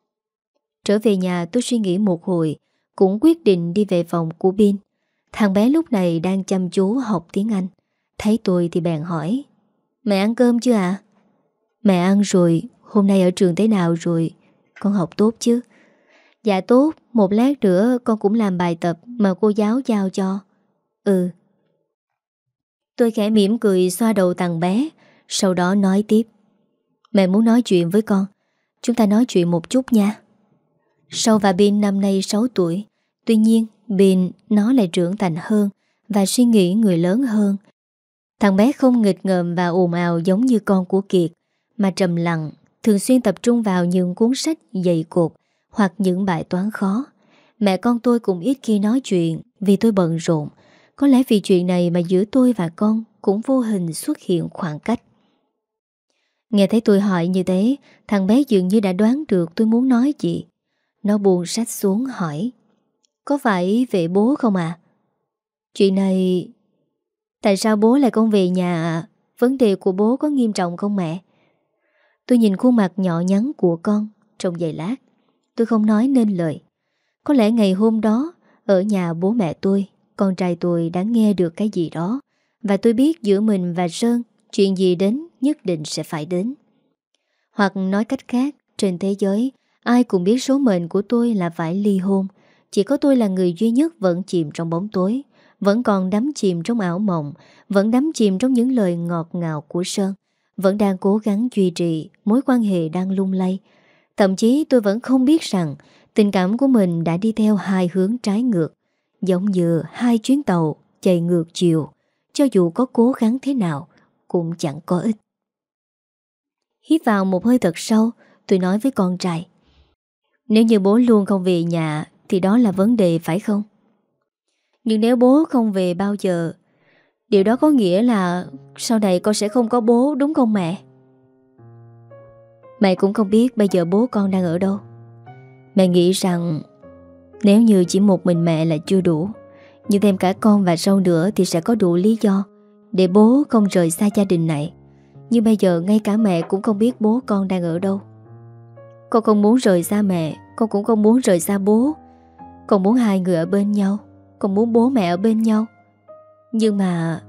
Trở về nhà tôi suy nghĩ một hồi, cũng quyết định đi về phòng của Bin. Thằng bé lúc này đang chăm chú học tiếng Anh. Thấy tôi thì bèn hỏi: Mẹ ăn cơm chưa ạ? À? Mẹ ăn rồi. Hôm nay ở trường thế nào rồi? Con học tốt chứ? Dạ tốt. Một lát nữa con cũng làm bài tập mà cô giáo giao cho. Ừ. Tôi khẽ mỉm cười xoa đầu thằng bé, sau đó nói tiếp: Mẹ muốn nói chuyện với con. Chúng ta nói chuyện một chút nha. Sau và Bin năm nay sáu tuổi. Tuy nhiên Bin nó lại trưởng thành hơn và suy nghĩ người lớn hơn. Thằng bé không nghịch ngợm và ồn ào giống như con của Kiệt, mà trầm lặng, thường xuyên tập trung vào những cuốn sách dày cộp hoặc những bài toán khó. Mẹ con tôi cũng ít khi nói chuyện vì tôi bận rộn. Có lẽ vì chuyện này mà giữa tôi và con cũng vô hình xuất hiện khoảng cách. Nghe thấy tôi hỏi như thế, thằng bé dường như đã đoán được tôi muốn nói gì. Nó buông sách xuống hỏi: Có phải về bố không à? Chuyện này... Tại sao bố lại không về nhà à? Vấn đề của bố có nghiêm trọng không mẹ? Tôi nhìn khuôn mặt nhỏ nhắn của con trong giây lát. Tôi không nói nên lời. Có lẽ ngày hôm đó ở nhà bố mẹ tôi con trai tôi đã nghe được cái gì đó. Và tôi biết giữa mình và Sơn, chuyện gì đến nhất định sẽ phải đến. Hoặc nói cách khác, trên thế giới ai cũng biết số mệnh của tôi là phải ly hôn. Chỉ có tôi là người duy nhất vẫn chìm trong bóng tối, vẫn còn đắm chìm trong ảo mộng, vẫn đắm chìm trong những lời ngọt ngào của Sơn, vẫn đang cố gắng duy trì mối quan hệ đang lung lay. Thậm chí tôi vẫn không biết rằng tình cảm của mình đã đi theo hai hướng trái ngược, giống như hai chuyến tàu chạy ngược chiều. Cho dù có cố gắng thế nào cũng chẳng có ích. Hít vào một hơi thật sâu, tôi nói với con trai: nếu như bố luôn không về nhà thì đó là vấn đề phải không? Nhưng nếu bố không về bao giờ, điều đó có nghĩa là sau này con sẽ không có bố, đúng không mẹ? Mẹ cũng không biết bây giờ bố con đang ở đâu. Mẹ nghĩ rằng nếu như chỉ một mình mẹ là chưa đủ, nhưng thêm cả con và Sâu nữa thì sẽ có đủ lý do để bố không rời xa gia đình này. Nhưng bây giờ ngay cả mẹ cũng không biết bố con đang ở đâu. Con không muốn rời xa mẹ, con cũng không muốn rời xa bố. Con muốn hai người ở bên nhau, con muốn bố mẹ ở bên nhau. Nhưng mà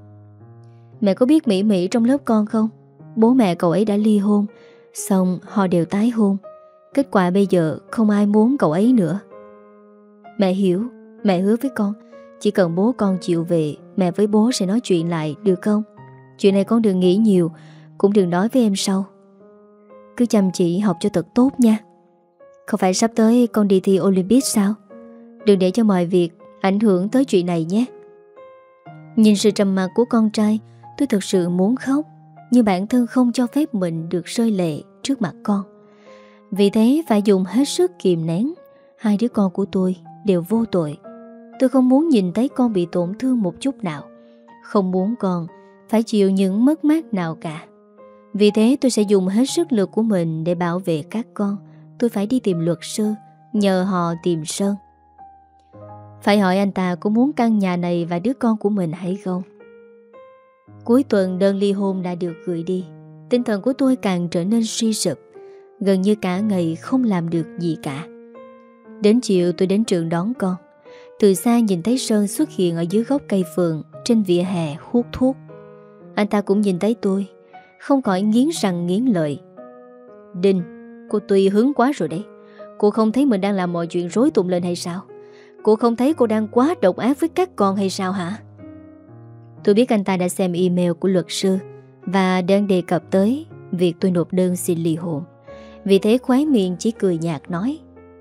mẹ có biết Mỹ Mỹ trong lớp con không? Bố mẹ cậu ấy đã ly hôn, xong họ đều tái hôn. Kết quả bây giờ không ai muốn cậu ấy nữa. Mẹ hiểu, mẹ hứa với con, chỉ cần bố con chịu về, mẹ với bố sẽ nói chuyện lại, được không? Chuyện này con đừng nghĩ nhiều, cũng đừng nói với em sau. Cứ chăm chỉ học cho thật tốt nha. Không phải sắp tới con đi thi Olympic sao? Đừng để cho mọi việc ảnh hưởng tới chuyện này nhé. Nhìn sự trầm mặc của con trai, tôi thực sự muốn khóc, nhưng bản thân không cho phép mình được rơi lệ trước mặt con. Vì thế phải dùng hết sức kìm nén. Hai đứa con của tôi đều vô tội. Tôi không muốn nhìn thấy con bị tổn thương một chút nào, không muốn con phải chịu những mất mát nào cả. Vì thế tôi sẽ dùng hết sức lực của mình để bảo vệ các con. Tôi phải đi tìm luật sư, nhờ họ tìm Sơn. Phải hỏi anh ta có muốn căn nhà này và đứa con của mình hay không. Cuối tuần đơn ly hôn đã được gửi đi. Tinh thần của tôi càng trở nên suy sụp, gần như cả ngày không làm được gì cả. Đến chiều tôi đến trường đón con. Từ xa nhìn thấy Sơn xuất hiện ở dưới gốc cây phượng trên vỉa hè hút thuốc. Anh ta cũng nhìn thấy tôi, không khỏi nghiến răng nghiến lợi. Đinh, cô tùy hứng quá rồi đấy. Cô không thấy mình đang làm mọi chuyện rối tung lên hay sao? Cô không thấy cô đang quá độc ác với các con hay sao hả? Tôi biết anh ta đã xem email của luật sư và đang đề cập tới việc tôi nộp đơn xin ly hôn. Vì thế khóe miệng chỉ cười nhạt nói: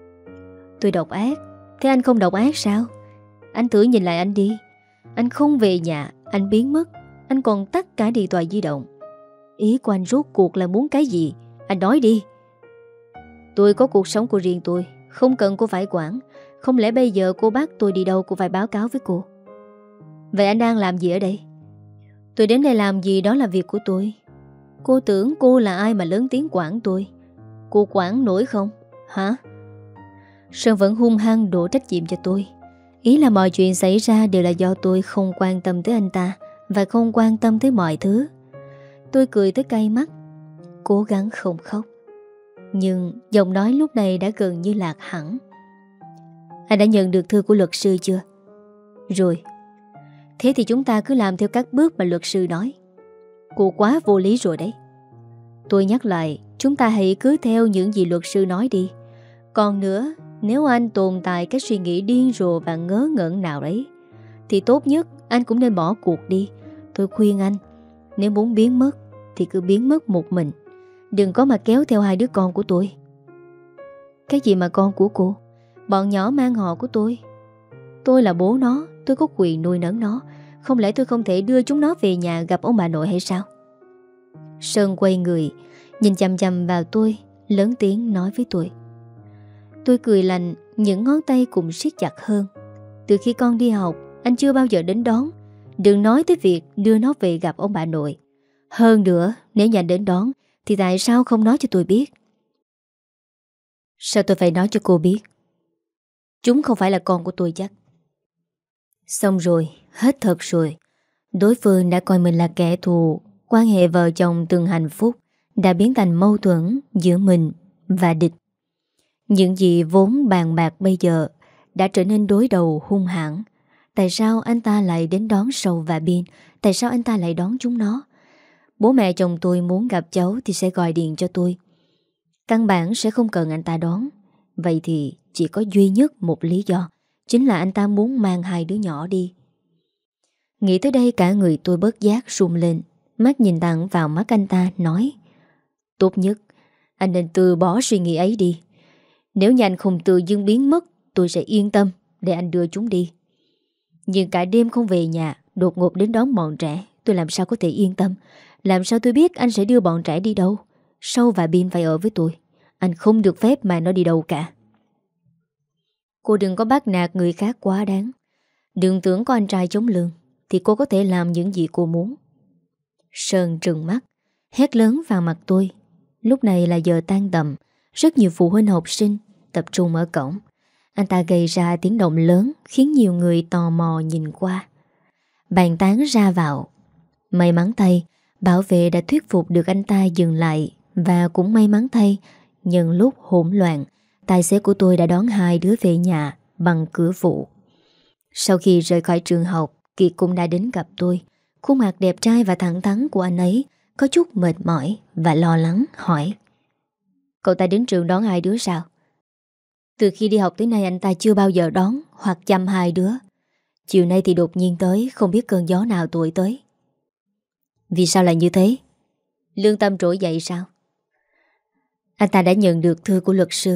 tôi độc ác? Thế anh không độc ác sao? Anh thử nhìn lại anh đi. Anh không về nhà, anh biến mất, anh còn tắt cả điện thoại di động. Ý của anh rốt cuộc là muốn cái gì? Anh nói đi. Tôi có cuộc sống của riêng tôi, không cần cô phải quản. Không lẽ bây giờ cô bắt tôi đi đâu cô phải báo cáo với cô? Vậy anh đang làm gì ở đây? Tôi đến đây làm gì đó là việc của tôi. Cô tưởng cô là ai mà lớn tiếng quản tôi? Cô quản nổi không? Hả? Sơn vẫn hung hăng đổ trách nhiệm cho tôi. Ý là mọi chuyện xảy ra đều là do tôi không quan tâm tới anh ta và không quan tâm tới mọi thứ. Tôi cười tới cay mắt, cố gắng không khóc. Nhưng giọng nói lúc này đã gần như lạc hẳn. Anh đã nhận được thư của luật sư chưa? Rồi. Thế thì chúng ta cứ làm theo các bước mà luật sư nói. Cô quá vô lý rồi đấy. Tôi nhắc lại, chúng ta hãy cứ theo những gì luật sư nói đi. Còn nữa, nếu anh tồn tại cái suy nghĩ điên rồ và ngớ ngẩn nào đấy, thì tốt nhất anh cũng nên bỏ cuộc đi. Tôi khuyên anh, nếu muốn biến mất thì cứ biến mất một mình. Đừng có mà kéo theo hai đứa con của tôi. Cái gì mà con của cô? Bọn nhỏ mang họ của tôi. Tôi là bố nó, tôi có quyền nuôi nấng nó. Không lẽ tôi không thể đưa chúng nó về nhà gặp ông bà nội hay sao? Sơn quay người, nhìn chằm chằm vào tôi, lớn tiếng nói với tôi. Tôi cười lạnh, những ngón tay cũng siết chặt hơn. Từ khi con đi học, anh chưa bao giờ đến đón. Đừng nói tới việc đưa nó về gặp ông bà nội. Hơn nữa, nếu nhà đến đón thì tại sao không nói cho tôi biết? Sao tôi phải nói cho cô biết? Chúng không phải là con của tôi chắc. Xong rồi, hết thật rồi. Đối phương đã coi mình là kẻ thù. Quan hệ vợ chồng từng hạnh phúc đã biến thành mâu thuẫn giữa mình và địch. Những gì vốn bàn bạc bây giờ đã trở nên đối đầu hung hãn. Tại tại sao anh ta lại đến đón Sầu và Bin? Tại sao anh ta lại đón chúng nó? Bố mẹ chồng tôi muốn gặp cháu thì sẽ gọi điện cho tôi. Căn bản sẽ không cần anh ta đón. Vậy thì chỉ có duy nhất một lý do, chính là anh ta muốn mang hai đứa nhỏ đi. Nghĩ tới đây cả người tôi bớt giác run lên. Mắt nhìn thẳng vào mắt anh ta nói: tốt nhất anh nên từ bỏ suy nghĩ ấy đi. Nếu như anh không tự dưng biến mất, tôi sẽ yên tâm để anh đưa chúng đi. Nhưng cả đêm không về nhà, đột ngột đến đón bọn trẻ, tôi làm sao có thể yên tâm? Làm sao tôi biết anh sẽ đưa bọn trẻ đi đâu? Sâu và Bin phải ở với tôi. Anh không được phép mà nó đi đâu cả. Cô đừng có bắt nạt người khác quá đáng. Đừng tưởng có anh trai chống lưng thì cô có thể làm những gì cô muốn. Sơn trừng mắt, hét lớn vào mặt tôi. Lúc này là giờ tan tầm. Rất nhiều phụ huynh học sinh tập trung ở cổng. Anh ta gây ra tiếng động lớn, khiến nhiều người tò mò nhìn qua, bàn tán ra vào. May mắn thay, bảo vệ đã thuyết phục được anh ta dừng lại. Và cũng may mắn thay, nhân lúc hỗn loạn, tài xế của tôi đã đón hai đứa về nhà bằng cửa phụ. Sau khi rời khỏi trường học, Kiệt cũng đã đến gặp tôi. Khuôn mặt đẹp trai và thẳng thắn của anh ấy có chút mệt mỏi và lo lắng hỏi: cậu ta đến trường đón hai đứa sao? Từ khi đi học tới nay anh ta chưa bao giờ đón hoặc chăm hai đứa. Chiều nay thì đột nhiên tới, không biết cơn gió nào thổi tới. Vì sao lại như thế? Lương tâm trỗi dậy sao? Anh ta đã nhận được thư của luật sư.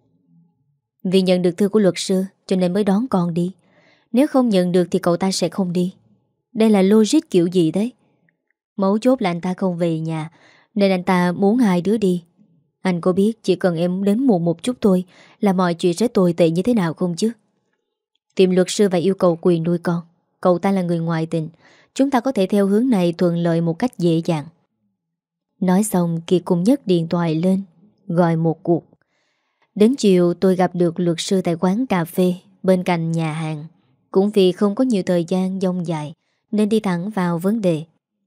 Vì nhận được thư của luật sư cho nên mới đón con đi. Nếu không nhận được thì cậu ta sẽ không đi. Đây là logic kiểu gì đấy? Mấu chốt là anh ta không về nhà, nên anh ta muốn hai đứa đi. Anh có biết chỉ cần em đến muộn một chút thôi là mọi chuyện sẽ tồi tệ như thế nào không chứ? Tìm luật sư và yêu cầu quyền nuôi con. Cậu ta là người ngoại tình. Chúng ta có thể theo hướng này thuận lợi một cách dễ dàng. Nói xong Kiệt cũng nhấc điện thoại lên, gọi một cuộc. Đến chiều tôi gặp được luật sư tại quán cà phê bên cạnh nhà hàng. Cũng vì không có nhiều thời gian dông dài nên đi thẳng vào vấn đề.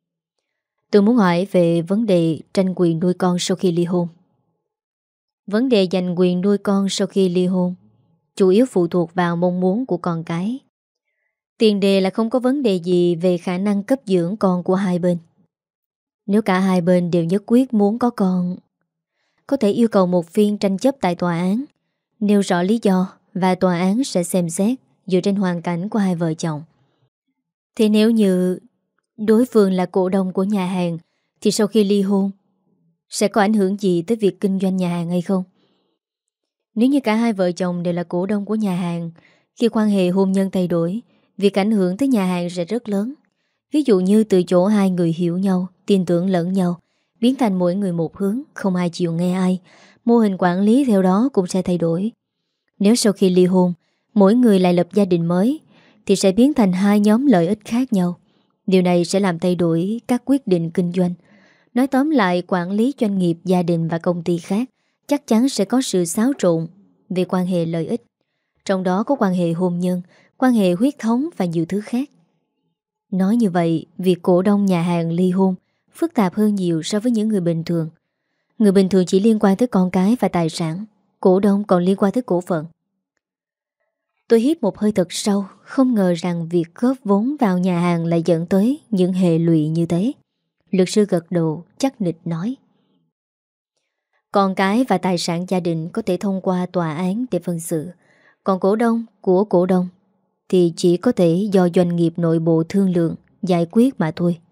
Tôi muốn hỏi về vấn đề tranh quyền nuôi con sau khi ly hôn. Vấn đề giành quyền nuôi con sau khi ly hôn chủ yếu phụ thuộc vào mong muốn của con cái. Tiền đề là không có vấn đề gì về khả năng cấp dưỡng con của hai bên. Nếu cả hai bên đều nhất quyết muốn có con, có thể yêu cầu một phiên tranh chấp tại tòa án, nêu rõ lý do và tòa án sẽ xem xét dựa trên hoàn cảnh của hai vợ chồng. Thế nếu như đối phương là cổ đông của nhà hàng thì sau khi ly hôn sẽ có ảnh hưởng gì tới việc kinh doanh nhà hàng hay không? Nếu như cả hai vợ chồng đều là cổ đông của nhà hàng, khi quan hệ hôn nhân thay đổi, việc ảnh hưởng tới nhà hàng sẽ rất lớn. Ví dụ như từ chỗ hai người hiểu nhau, tin tưởng lẫn nhau, biến thành mỗi người một hướng, không ai chịu nghe ai, mô hình quản lý theo đó cũng sẽ thay đổi. Nếu sau khi ly hôn, mỗi người lại lập gia đình mới, thì sẽ biến thành hai nhóm lợi ích khác nhau. Điều này sẽ làm thay đổi các quyết định kinh doanh. Nói tóm lại, quản lý doanh nghiệp, gia đình và công ty khác chắc chắn sẽ có sự xáo trộn về quan hệ lợi ích. Trong đó có quan hệ hôn nhân, quan hệ huyết thống và nhiều thứ khác. Nói như vậy, việc cổ đông nhà hàng ly hôn phức tạp hơn nhiều so với những người bình thường. Người bình thường chỉ liên quan tới con cái và tài sản, cổ đông còn liên quan tới cổ phần. Tôi hít một hơi thật sâu, không ngờ rằng việc góp vốn vào nhà hàng lại dẫn tới những hệ lụy như thế. Luật sư gật đầu, chắc nịch nói: con cái và tài sản gia đình có thể thông qua tòa án để phân xử. Còn cổ đông của cổ đông thì chỉ có thể do doanh nghiệp nội bộ thương lượng giải quyết mà thôi.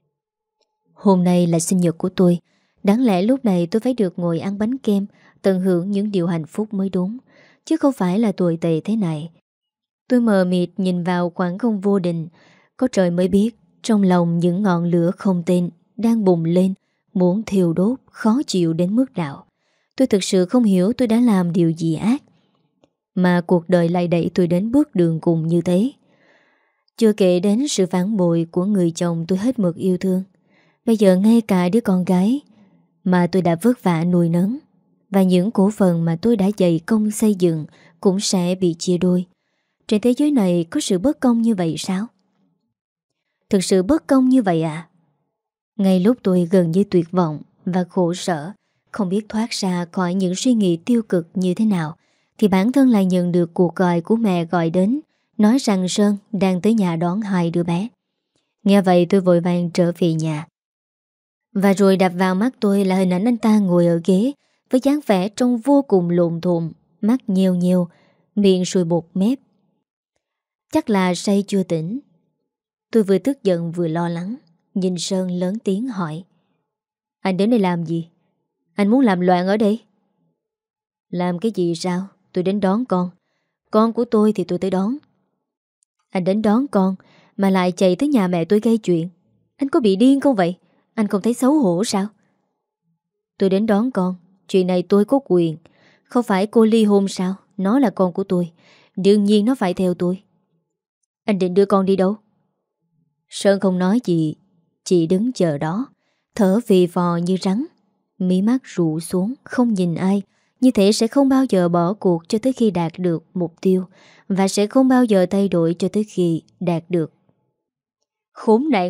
Hôm nay là sinh nhật của tôi. Đáng lẽ lúc này tôi phải được ngồi ăn bánh kem, tận hưởng những điều hạnh phúc mới đúng, chứ không phải là tồi tệ thế này. Tôi mờ mịt nhìn vào khoảng không vô định. Có trời mới biết, trong lòng những ngọn lửa không tên đang bùng lên, muốn thiêu đốt, khó chịu đến mức nào. Tôi thực sự không hiểu tôi đã làm điều gì ác mà cuộc đời lại đẩy tôi đến bước đường cùng như thế. Chưa kể đến sự phản bội của người chồng tôi hết mực yêu thương. Bây giờ ngay cả đứa con gái mà tôi đã vất vả nuôi nấng và những cổ phần mà tôi đã dày công xây dựng cũng sẽ bị chia đôi. Trên thế giới này có sự bất công như vậy sao? Thực sự bất công như vậy à? Ngay lúc tôi gần như tuyệt vọng và khổ sở, không biết thoát ra khỏi những suy nghĩ tiêu cực như thế nào, thì bản thân lại nhận được cuộc gọi của mẹ gọi đến nói rằng Sơn đang tới nhà đón hai đứa bé. Nghe vậy tôi vội vàng trở về nhà. Và rồi đập vào mắt tôi là hình ảnh anh ta ngồi ở ghế với dáng vẻ trông vô cùng lộn thộn, mắt nheo nheo, miệng sùi bọt mép. Chắc là say chưa tỉnh. Tôi vừa tức giận vừa lo lắng, nhìn Sơn lớn tiếng hỏi: Anh đến đây làm gì? Anh muốn làm loạn ở đây? Làm cái gì sao? Tôi đến đón con. Con của tôi thì tôi tới đón. Anh đến đón con mà lại chạy tới nhà mẹ tôi gây chuyện. Anh có bị điên không vậy? Anh không thấy xấu hổ sao? Tôi đến đón con, chuyện này tôi có quyền. Không phải cô ly hôn sao? Nó là con của tôi, đương nhiên nó phải theo tôi. Anh định đưa con đi đâu? Sơn không nói gì, chỉ đứng chờ đó, thở phì phò như rắn, mí mắt rụ xuống, không nhìn ai, như thể sẽ không bao giờ bỏ cuộc cho tới khi đạt được mục tiêu, và sẽ không bao giờ thay đổi cho tới khi đạt được. Khốn nạn!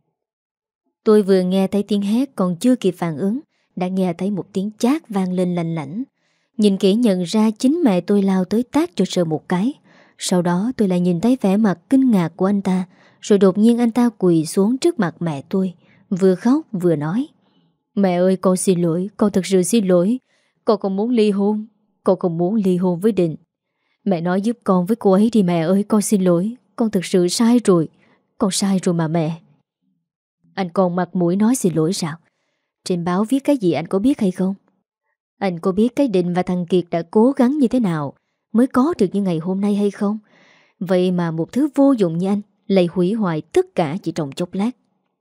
Tôi vừa nghe thấy tiếng hét còn chưa kịp phản ứng, đã nghe thấy một tiếng chát vang lên lành lảnh. Nhìn kỹ nhận ra chính mẹ tôi lao tới tát cho Sơn một cái. Sau đó tôi lại nhìn thấy vẻ mặt kinh ngạc của anh ta. Rồi đột nhiên anh ta quỳ xuống trước mặt mẹ tôi, vừa khóc vừa nói: Mẹ ơi, con xin lỗi, con thật sự xin lỗi. Con không muốn ly hôn. Con không muốn ly hôn với Định. Mẹ nói giúp con với cô ấy đi mẹ ơi, con xin lỗi. Con thật sự sai rồi. Con sai rồi mà mẹ. Anh còn mặt mũi nói xin lỗi sao? Trên báo viết cái gì anh có biết hay không? Anh có biết cái Định và thằng Kiệt đã cố gắng như thế nào mới có được như ngày hôm nay hay không? Vậy mà một thứ vô dụng như anh lại hủy hoại tất cả chỉ trong chốc lát.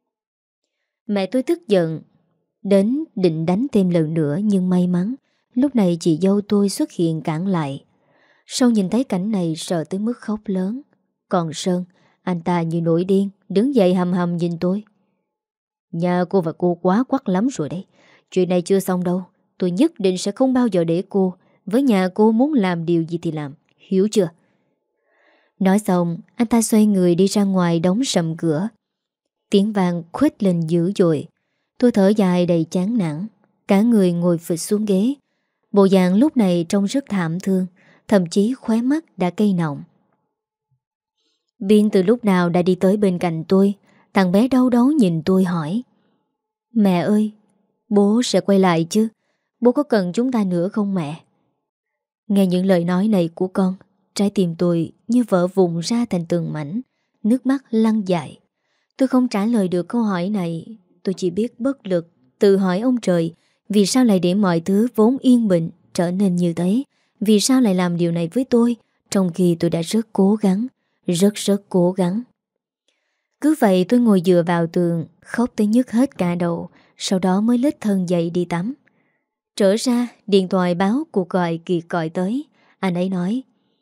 Mẹ tôi tức giận đến định đánh thêm lần nữa, nhưng may mắn lúc này chị dâu tôi xuất hiện cản lại. Sau nhìn thấy cảnh này sợ tới mức khóc lớn. Còn Sơn, anh ta như nổi điên, đứng dậy hầm hầm nhìn tôi. Nhà cô và cô quá quắc lắm rồi đấy. Chuyện này chưa xong đâu. Tôi nhất định sẽ không bao giờ để cô với nhà cô muốn làm điều gì thì làm. Hiểu chưa? Nói xong, anh ta xoay người đi ra ngoài đóng sầm cửa. Tiếng vang khuếch lên dữ dội. Tôi thở dài đầy chán nản. Cả người ngồi phịch xuống ghế. Bộ dạng lúc này trông rất thảm thương, thậm chí khóe mắt đã cay nọng. Biên từ lúc nào đã đi tới bên cạnh tôi. Thằng bé đau đớn nhìn tôi hỏi: Mẹ ơi, bố sẽ quay lại chứ? Bố có cần chúng ta nữa không mẹ? Nghe những lời nói này của con, trái tim tôi như vỡ vụn ra thành từng mảnh, nước mắt lăn dài. Tôi không trả lời được câu hỏi này. Tôi chỉ biết bất lực tự hỏi ông trời, vì sao lại để mọi thứ vốn yên bình trở nên như thế? Vì sao lại làm điều này với tôi, trong khi tôi đã rất cố gắng, rất rất cố gắng. Cứ vậy tôi ngồi dựa vào tường, khóc tới nhức hết cả đầu. Sau đó mới lết thân dậy đi tắm. Trở ra, điện thoại báo cuộc gọi Kiệt gọi tới. Anh ấy nói: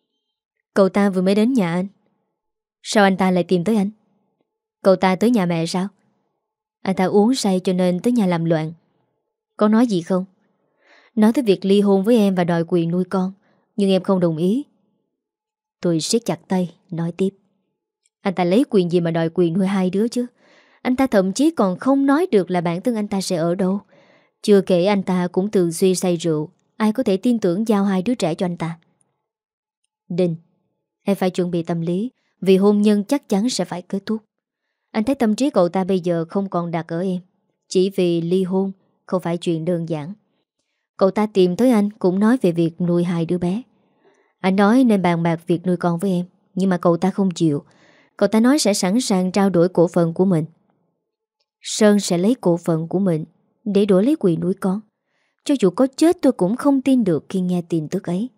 Cậu ta vừa mới đến nhà anh. Sao anh ta lại tìm tới anh? Cậu ta tới nhà mẹ sao? Anh ta uống say cho nên tới nhà làm loạn. Có nói gì không? Nói tới việc ly hôn với em và đòi quyền nuôi con, nhưng em không đồng ý. Tôi siết chặt tay, nói tiếp: Anh ta lấy quyền gì mà đòi quyền nuôi hai đứa chứ? Anh ta thậm chí còn không nói được là bản thân anh ta sẽ ở đâu. Chưa kể anh ta cũng thường xuyên say rượu. Ai có thể tin tưởng giao hai đứa trẻ cho anh ta? Đình, em phải chuẩn bị tâm lý, vì hôn nhân chắc chắn sẽ phải kết thúc. Anh thấy tâm trí cậu ta bây giờ không còn đặt ở em. Chỉ vì ly hôn không phải chuyện đơn giản. Cậu ta tìm tới anh cũng nói về việc nuôi hai đứa bé. Anh nói nên bàn bạc việc nuôi con với em, nhưng mà cậu ta không chịu. Cậu ta nói sẽ sẵn sàng trao đổi cổ phần của mình. Sơn sẽ lấy cổ phần của mình để đổi lấy quyền nuôi con. Cho dù có chết tôi cũng không tin được khi nghe tin tức ấy.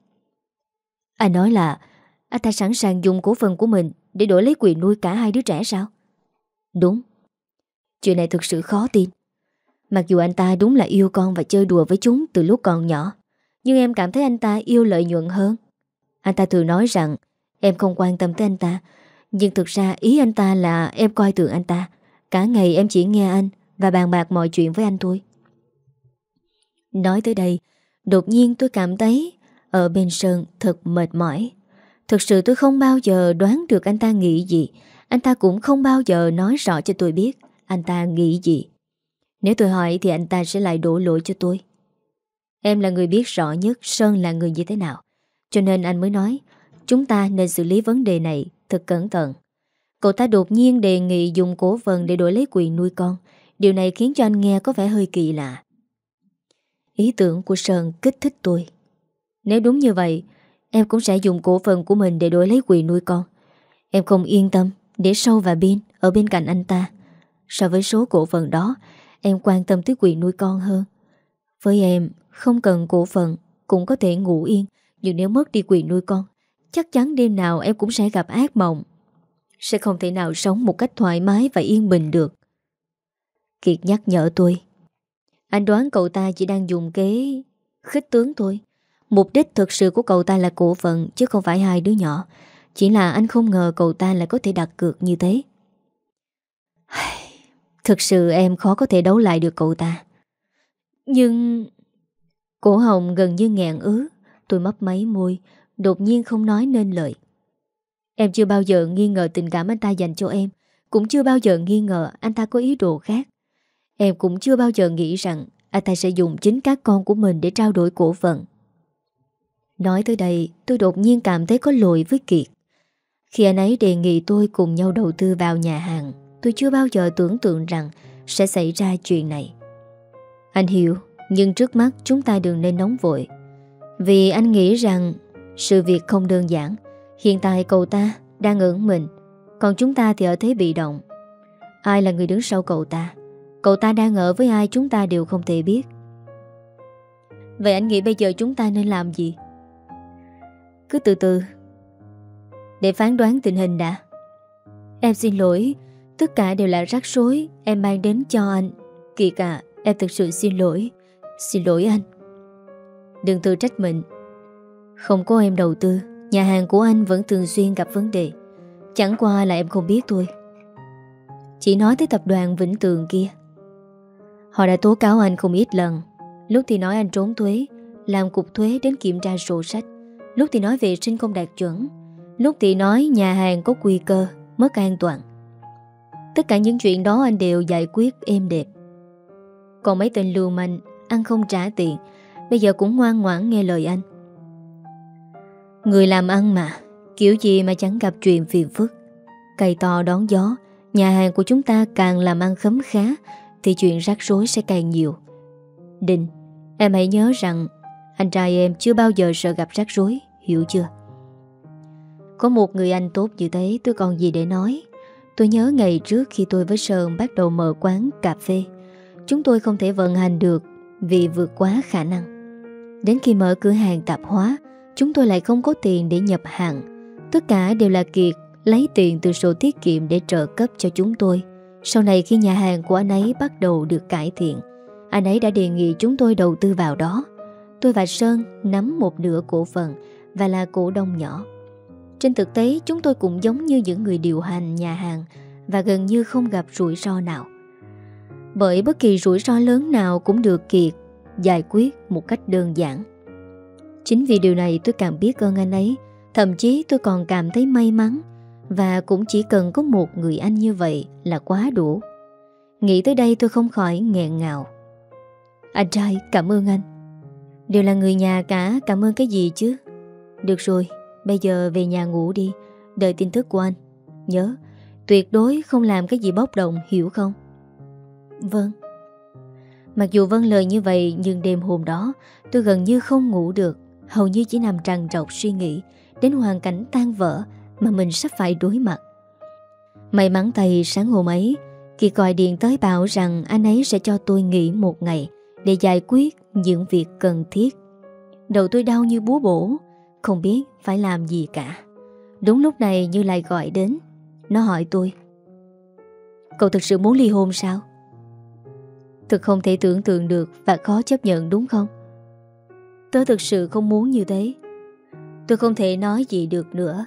Anh nói là anh ta sẵn sàng dùng cổ phần của mình để đổi lấy quyền nuôi cả hai đứa trẻ sao? Đúng. Chuyện này thực sự khó tin. Mặc dù anh ta đúng là yêu con và chơi đùa với chúng từ lúc còn nhỏ, nhưng em cảm thấy anh ta yêu lợi nhuận hơn. Anh ta thường nói rằng em không quan tâm tới anh ta, nhưng thực ra ý anh ta là em coi thường anh ta. Cả ngày em chỉ nghe anh và bàn bạc mọi chuyện với anh thôi. Nói tới đây, đột nhiên tôi cảm thấy ở bên Sơn thật mệt mỏi. Thực sự tôi không bao giờ đoán được anh ta nghĩ gì. Anh ta cũng không bao giờ nói rõ cho tôi biết anh ta nghĩ gì. Nếu tôi hỏi thì anh ta sẽ lại đổ lỗi cho tôi. Em là người biết rõ nhất Sơn là người như thế nào, cho nên anh mới nói chúng ta nên xử lý vấn đề này thật cẩn thận. Cậu ta đột nhiên đề nghị dùng cổ phần để đổi lấy quyền nuôi con. Điều này khiến cho anh nghe có vẻ hơi kỳ lạ. Ý tưởng của Sơn kích thích tôi. Nếu đúng như vậy, em cũng sẽ dùng cổ phần của mình để đổi lấy quyền nuôi con. Em không yên tâm để Sâu và Bin ở bên cạnh anh ta. So với số cổ phần đó, em quan tâm tới quyền nuôi con hơn. Với em, không cần cổ phần cũng có thể ngủ yên. Nhưng nếu mất đi quyền nuôi con, chắc chắn đêm nào em cũng sẽ gặp ác mộng. Sẽ không thể nào sống một cách thoải mái và yên bình được. Kiệt nhắc nhở tôi. Anh đoán cậu ta chỉ đang dùng kế khích tướng thôi. Mục đích thực sự của cậu ta là cổ phần, chứ không phải hai đứa nhỏ. Chỉ là anh không ngờ cậu ta lại có thể đặt cược như thế. Thực sự em khó có thể đấu lại được cậu ta. Nhưng... Cổ họng gần như nghẹn ứ. Tôi mấp máy môi, đột nhiên không nói nên lời. Em chưa bao giờ nghi ngờ tình cảm anh ta dành cho em. Cũng chưa bao giờ nghi ngờ anh ta có ý đồ khác. Em cũng chưa bao giờ nghĩ rằng anh ta sẽ dùng chính các con của mình để trao đổi cổ phần. Nói tới đây, tôi đột nhiên cảm thấy có lỗi với Kiệt. Khi anh ấy đề nghị tôi cùng nhau đầu tư vào nhà hàng, tôi chưa bao giờ tưởng tượng rằng sẽ xảy ra chuyện này. Anh hiểu, nhưng trước mắt chúng ta đừng nên nóng vội. Vì anh nghĩ rằng sự việc không đơn giản. Hiện tại cậu ta đang ẩn mình, còn chúng ta thì ở thế bị động. Ai là người đứng sau cậu ta? Cậu ta đang ở với ai chúng ta đều không thể biết. Vậy anh nghĩ bây giờ chúng ta nên làm gì? Cứ từ từ để phán đoán tình hình đã. Em xin lỗi, tất cả đều là rắc rối em mang đến cho anh. Kiệt à, em thực sự xin lỗi. Xin lỗi anh. Đừng tự trách mình. Không có em đầu tư, nhà hàng của anh vẫn thường xuyên gặp vấn đề. Chẳng qua là em không biết thôi. Chỉ nói tới tập đoàn Vĩnh Tường kia, họ đã tố cáo anh không ít lần. Lúc thì nói anh trốn thuế, làm cục thuế đến kiểm tra sổ sách. Lúc thì nói vệ sinh không đạt chuẩn. Lúc thì nói nhà hàng có nguy cơ mất an toàn. Tất cả những chuyện đó anh đều giải quyết êm đẹp. Còn mấy tên lưu manh ăn không trả tiền, bây giờ cũng ngoan ngoãn nghe lời anh. Người làm ăn mà, kiểu gì mà chẳng gặp chuyện phiền phức. Cây to đón gió. Nhà hàng của chúng ta càng làm ăn khấm khá thì chuyện rắc rối sẽ càng nhiều. Đình, em hãy nhớ rằng anh trai em chưa bao giờ sợ gặp rắc rối, hiểu chưa? Có một người anh tốt như thế tôi còn gì để nói. Tôi nhớ ngày trước khi tôi với Sơn bắt đầu mở quán cà phê, chúng tôi không thể vận hành được vì vượt quá khả năng. Đến khi mở cửa hàng tạp hóa, chúng tôi lại không có tiền để nhập hàng. Tất cả đều là Kiệt lấy tiền từ sổ tiết kiệm để trợ cấp cho chúng tôi. Sau này khi nhà hàng của anh ấy bắt đầu được cải thiện, anh ấy đã đề nghị chúng tôi đầu tư vào đó. Tôi và Sơn nắm một nửa cổ phần và là cổ đông nhỏ. Trên thực tế chúng tôi cũng giống như những người điều hành nhà hàng và gần như không gặp rủi ro nào. Bởi bất kỳ rủi ro lớn nào cũng được Kiệt giải quyết một cách đơn giản. Chính vì điều này tôi càng biết ơn anh ấy. Thậm chí tôi còn cảm thấy may mắn. Và cũng chỉ cần có một người anh như vậy là quá đủ. Nghĩ tới đây tôi không khỏi nghẹn ngào. Anh trai, cảm ơn anh. Đều là người nhà cả, cảm ơn cái gì chứ. Được rồi, bây giờ về nhà ngủ đi, đợi tin tức của anh. Nhớ, tuyệt đối không làm cái gì bốc đồng, hiểu không? Vâng. Mặc dù vâng lời như vậy, nhưng đêm hôm đó tôi gần như không ngủ được. Hầu như chỉ nằm trằn trọc suy nghĩ đến hoàn cảnh tan vỡ mà mình sắp phải đối mặt. May mắn thay sáng hôm ấy Kiệt gọi điện tới bảo rằng anh ấy sẽ cho tôi nghỉ một ngày để giải quyết những việc cần thiết. Đầu tôi đau như búa bổ, không biết phải làm gì cả. Đúng lúc này Như lại gọi đến. Nó hỏi tôi: Cậu thực sự muốn ly hôn sao? Thực không thể tưởng tượng được và khó chấp nhận đúng không? Tớ thực sự không muốn như thế. Tôi không thể nói gì được nữa.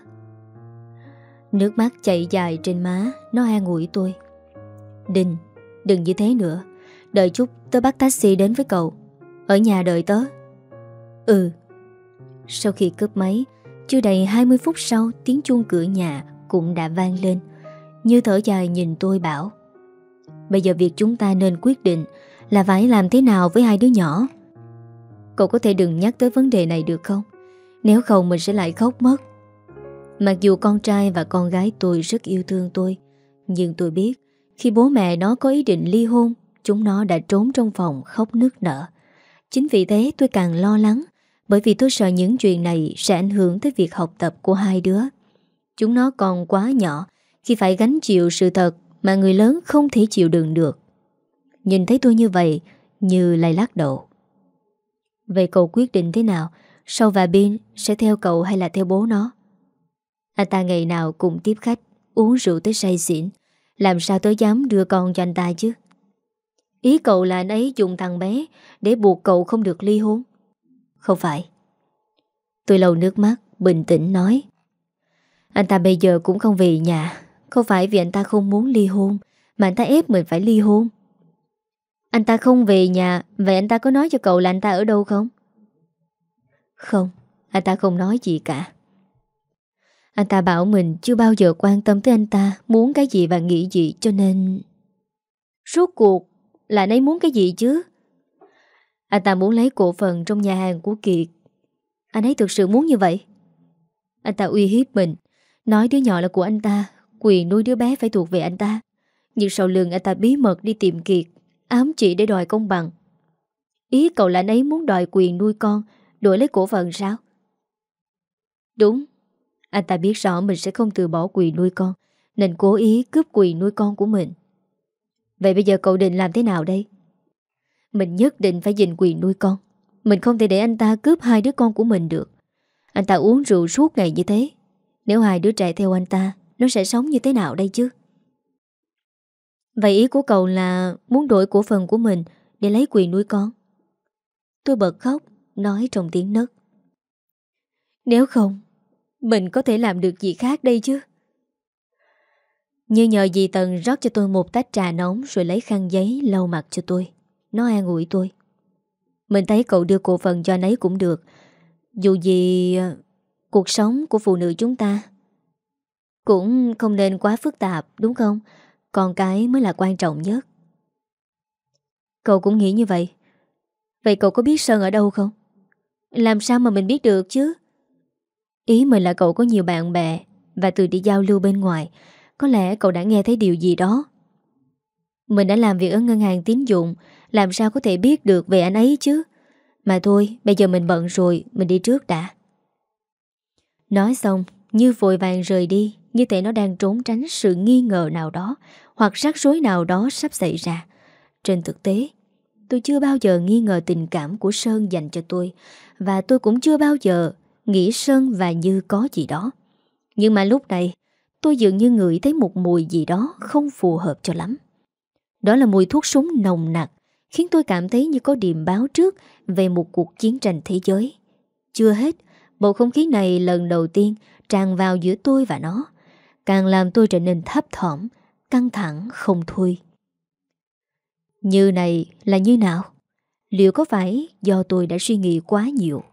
Nước mắt chảy dài trên má. Nó an ủi tôi: Đình, đừng như thế nữa. Đợi chút tớ bắt taxi đến với cậu. Ở nhà đợi tớ. Ừ. Sau khi cướp máy, chưa đầy hai mươi phút sau, tiếng chuông cửa nhà cũng đã vang lên. Như thở dài nhìn tôi bảo: Bây giờ việc chúng ta nên quyết định là phải làm thế nào với hai đứa nhỏ. Cậu có thể đừng nhắc tới vấn đề này được không? Nếu không mình sẽ lại khóc mất. Mặc dù con trai và con gái tôi rất yêu thương tôi, nhưng tôi biết khi bố mẹ nó có ý định ly hôn, chúng nó đã trốn trong phòng khóc nức nở. Chính vì thế tôi càng lo lắng, bởi vì tôi sợ những chuyện này sẽ ảnh hưởng tới việc học tập của hai đứa. Chúng nó còn quá nhỏ khi phải gánh chịu sự thật mà người lớn không thể chịu đựng được. Nhìn thấy tôi như vậy, Như lại lắc đầu. Vậy cậu quyết định thế nào? Sau và Bin sẽ theo cậu hay là theo bố nó? Anh ta ngày nào cũng tiếp khách, uống rượu tới say xỉn, làm sao tôi dám đưa con cho anh ta chứ? Ý cậu là anh ấy dùng thằng bé để buộc cậu không được ly hôn? Không phải. Tôi lau nước mắt, bình tĩnh nói. Anh ta bây giờ cũng không về nhà. Không phải vì anh ta không muốn ly hôn, mà anh ta ép mình phải ly hôn. Anh ta không về nhà, vậy anh ta có nói cho cậu là anh ta ở đâu không? Không, anh ta không nói gì cả. Anh ta bảo mình chưa bao giờ quan tâm tới anh ta muốn cái gì và nghĩ gì, cho nên... Rốt cuộc là anh ấy muốn cái gì chứ? Anh ta muốn lấy cổ phần trong nhà hàng của Kiệt. Anh ấy thực sự muốn như vậy. Anh ta uy hiếp mình, nói đứa nhỏ là của anh ta, quyền nuôi đứa bé phải thuộc về anh ta. Nhưng sau lưng anh ta bí mật đi tìm Kiệt, ám chỉ để đòi công bằng. Ý cậu là anh ấy muốn đòi quyền nuôi con, đổi lấy cổ phần sao? Đúng. Anh ta biết rõ mình sẽ không từ bỏ quyền nuôi con, nên cố ý cướp quyền nuôi con của mình. Vậy bây giờ cậu định làm thế nào đây? Mình nhất định phải giành quyền nuôi con. Mình không thể để anh ta cướp hai đứa con của mình được. Anh ta uống rượu suốt ngày như thế. Nếu hai đứa trẻ theo anh ta, nó sẽ sống như thế nào đây chứ? Vậy ý của cậu là muốn đổi cổ phần của mình để lấy quyền nuôi con? Tôi bật khóc, nói trong tiếng nấc. Nếu không, mình có thể làm được gì khác đây chứ? Như nhờ dì Tần rót cho tôi một tách trà nóng rồi lấy khăn giấy lau mặt cho tôi. Nó an ủi tôi. Mình thấy cậu đưa cổ phần cho anh ấy cũng được. Dù gì cuộc sống của phụ nữ chúng ta cũng không nên quá phức tạp, đúng không? Con cái mới là quan trọng nhất. Cậu cũng nghĩ như vậy. Vậy cậu có biết Sơn ở đâu không? Làm sao mà mình biết được chứ? Ý mình là cậu có nhiều bạn bè, và từ đi giao lưu bên ngoài, có lẽ cậu đã nghe thấy điều gì đó. Mình đã làm việc ở ngân hàng tín dụng, làm sao có thể biết được về anh ấy chứ? Mà thôi, bây giờ mình bận rồi, mình đi trước đã. Nói xong, Như vội vàng rời đi, như thể nó đang trốn tránh sự nghi ngờ nào đó, hoặc rắc rối nào đó sắp xảy ra. Trên thực tế, tôi chưa bao giờ nghi ngờ tình cảm của Sơn dành cho tôi, và tôi cũng chưa bao giờ nghĩ Sơn và Như có gì đó. Nhưng mà lúc này, tôi dường như ngửi thấy một mùi gì đó không phù hợp cho lắm. Đó là mùi thuốc súng nồng nặc, khiến tôi cảm thấy như có điềm báo trước về một cuộc chiến tranh thế giới. Chưa hết, bầu không khí này lần đầu tiên tràn vào giữa tôi và nó, càng làm tôi trở nên thấp thỏm, căng thẳng không thôi. Như này là như nào? Liệu có phải do tôi đã suy nghĩ quá nhiều?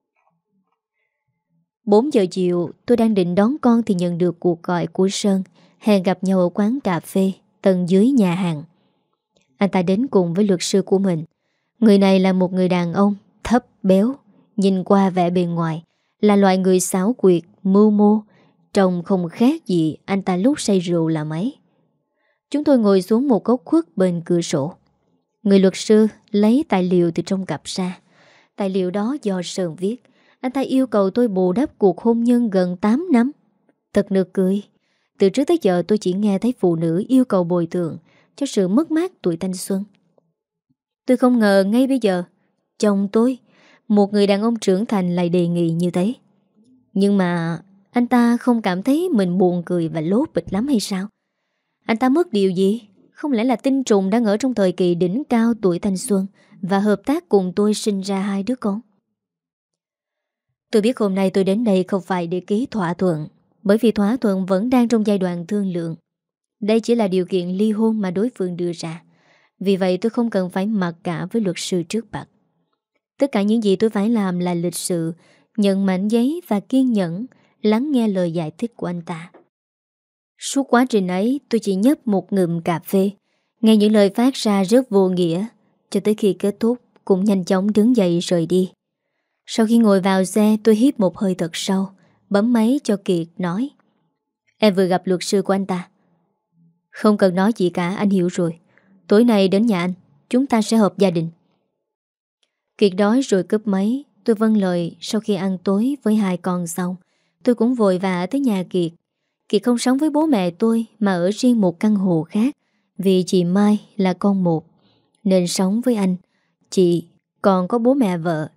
bốn giờ chiều, tôi đang định đón con thì nhận được cuộc gọi của Sơn, hẹn gặp nhau ở quán cà phê tầng dưới nhà hàng. Anh ta đến cùng với luật sư của mình. Người này là một người đàn ông thấp béo, nhìn qua vẻ bề ngoài là loại người xảo quyệt, mưu mô, trông không khác gì anh ta lúc say rượu là mấy. Chúng tôi ngồi xuống một góc khuất bên cửa sổ. Người luật sư lấy tài liệu từ trong cặp ra. Tài liệu đó do Sơn viết. Anh ta yêu cầu tôi bù đắp cuộc hôn nhân gần tám năm. Thật nực cười. Từ trước tới giờ tôi chỉ nghe thấy phụ nữ yêu cầu bồi thường cho sự mất mát tuổi thanh xuân. Tôi không ngờ ngay bây giờ chồng tôi, một người đàn ông trưởng thành, lại đề nghị như thế. Nhưng mà anh ta không cảm thấy mình buồn cười và lố bịch lắm hay sao? Anh ta mất điều gì? Không lẽ là tinh trùng đang ở trong thời kỳ đỉnh cao tuổi thanh xuân và hợp tác cùng tôi sinh ra hai đứa con? Tôi biết hôm nay tôi đến đây không phải để ký thỏa thuận, bởi vì thỏa thuận vẫn đang trong giai đoạn thương lượng. Đây chỉ là điều kiện ly hôn mà đối phương đưa ra. Vì vậy tôi không cần phải mặc cả với luật sư trước mặt. Tất cả những gì tôi phải làm là lịch sự, nhận mảnh giấy và kiên nhẫn lắng nghe lời giải thích của anh ta. Suốt quá trình ấy tôi chỉ nhấp một ngụm cà phê, nghe những lời phát ra rất vô nghĩa, cho tới khi kết thúc cũng nhanh chóng đứng dậy rời đi. Sau khi ngồi vào xe, tôi hít một hơi thật sâu, bấm máy cho Kiệt nói: Em vừa gặp luật sư của anh ta. Không cần nói gì cả, anh hiểu rồi. Tối nay đến nhà anh, chúng ta sẽ họp gia đình. Kiệt đói rồi cúp máy. Tôi vâng lời. Sau khi ăn tối với hai con xong, tôi cũng vội vã tới nhà Kiệt. Kiệt không sống với bố mẹ tôi mà ở riêng một căn hộ khác, vì chị Mai là con một, nên sống với anh, chị, còn có bố mẹ vợ.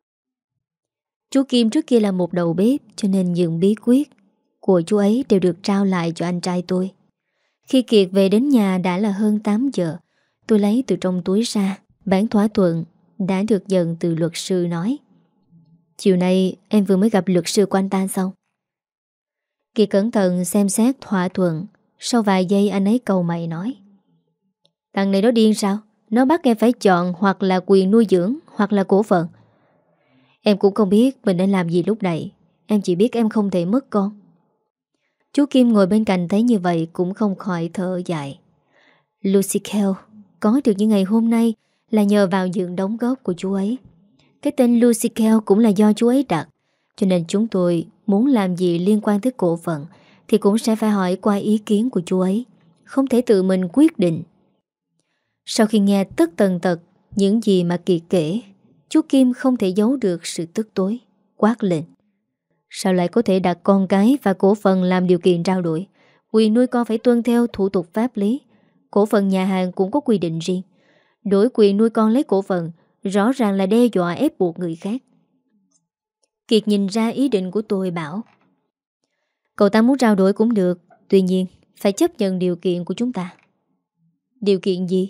Chú Kim trước kia là một đầu bếp, cho nên những bí quyết của chú ấy đều được trao lại cho anh trai tôi. Khi Kiệt về đến nhà đã là hơn tám giờ. Tôi lấy từ trong túi ra bản thỏa thuận đã được nhận từ luật sư, nói: Chiều nay em vừa mới gặp luật sư của anh ta xong. Kiệt cẩn thận xem xét thỏa thuận. Sau vài giây anh ấy cầu mày nói: Thằng này nó điên sao? Nó bắt em phải chọn hoặc là quyền nuôi dưỡng hoặc là cổ phần. Em cũng không biết mình nên làm gì lúc này. Em chỉ biết em không thể mất con. Chú Kim ngồi bên cạnh thấy như vậy cũng không khỏi thở dài. Lucy Kell có được như ngày hôm nay là nhờ vào những đóng góp của chú ấy. Cái tên Lucy Kell cũng là do chú ấy đặt. Cho nên chúng tôi muốn làm gì liên quan tới cổ phần thì cũng sẽ phải hỏi qua ý kiến của chú ấy, không thể tự mình quyết định. Sau khi nghe tất tần tật những gì mà Kiệt kể, chú Kim không thể giấu được sự tức tối, quát lên: Sao lại có thể đặt con cái và cổ phần làm điều kiện trao đổi? Quyền nuôi con phải tuân theo thủ tục pháp lý. Cổ phần nhà hàng cũng có quy định riêng. Đổi quyền nuôi con lấy cổ phần rõ ràng là đe dọa ép buộc người khác. Kiệt nhìn ra ý định của tôi bảo: Cậu ta muốn trao đổi cũng được, tuy nhiên phải chấp nhận điều kiện của chúng ta. Điều kiện gì?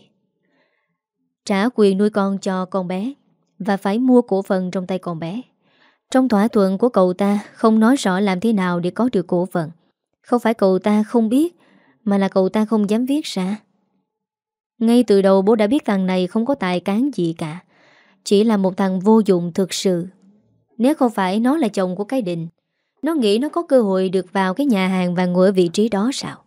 Trả quyền nuôi con cho con bé và phải mua cổ phần trong tay con bé. Trong thỏa thuận của cậu ta không nói rõ làm thế nào để có được cổ phần. Không phải cậu ta không biết, mà là cậu ta không dám viết ra. Ngay từ đầu bố đã biết thằng này không có tài cán gì cả, chỉ là một thằng vô dụng thực sự. Nếu không phải nó là chồng của cái Định, nó nghĩ nó có cơ hội được vào cái nhà hàng và ngồi ở vị trí đó sao?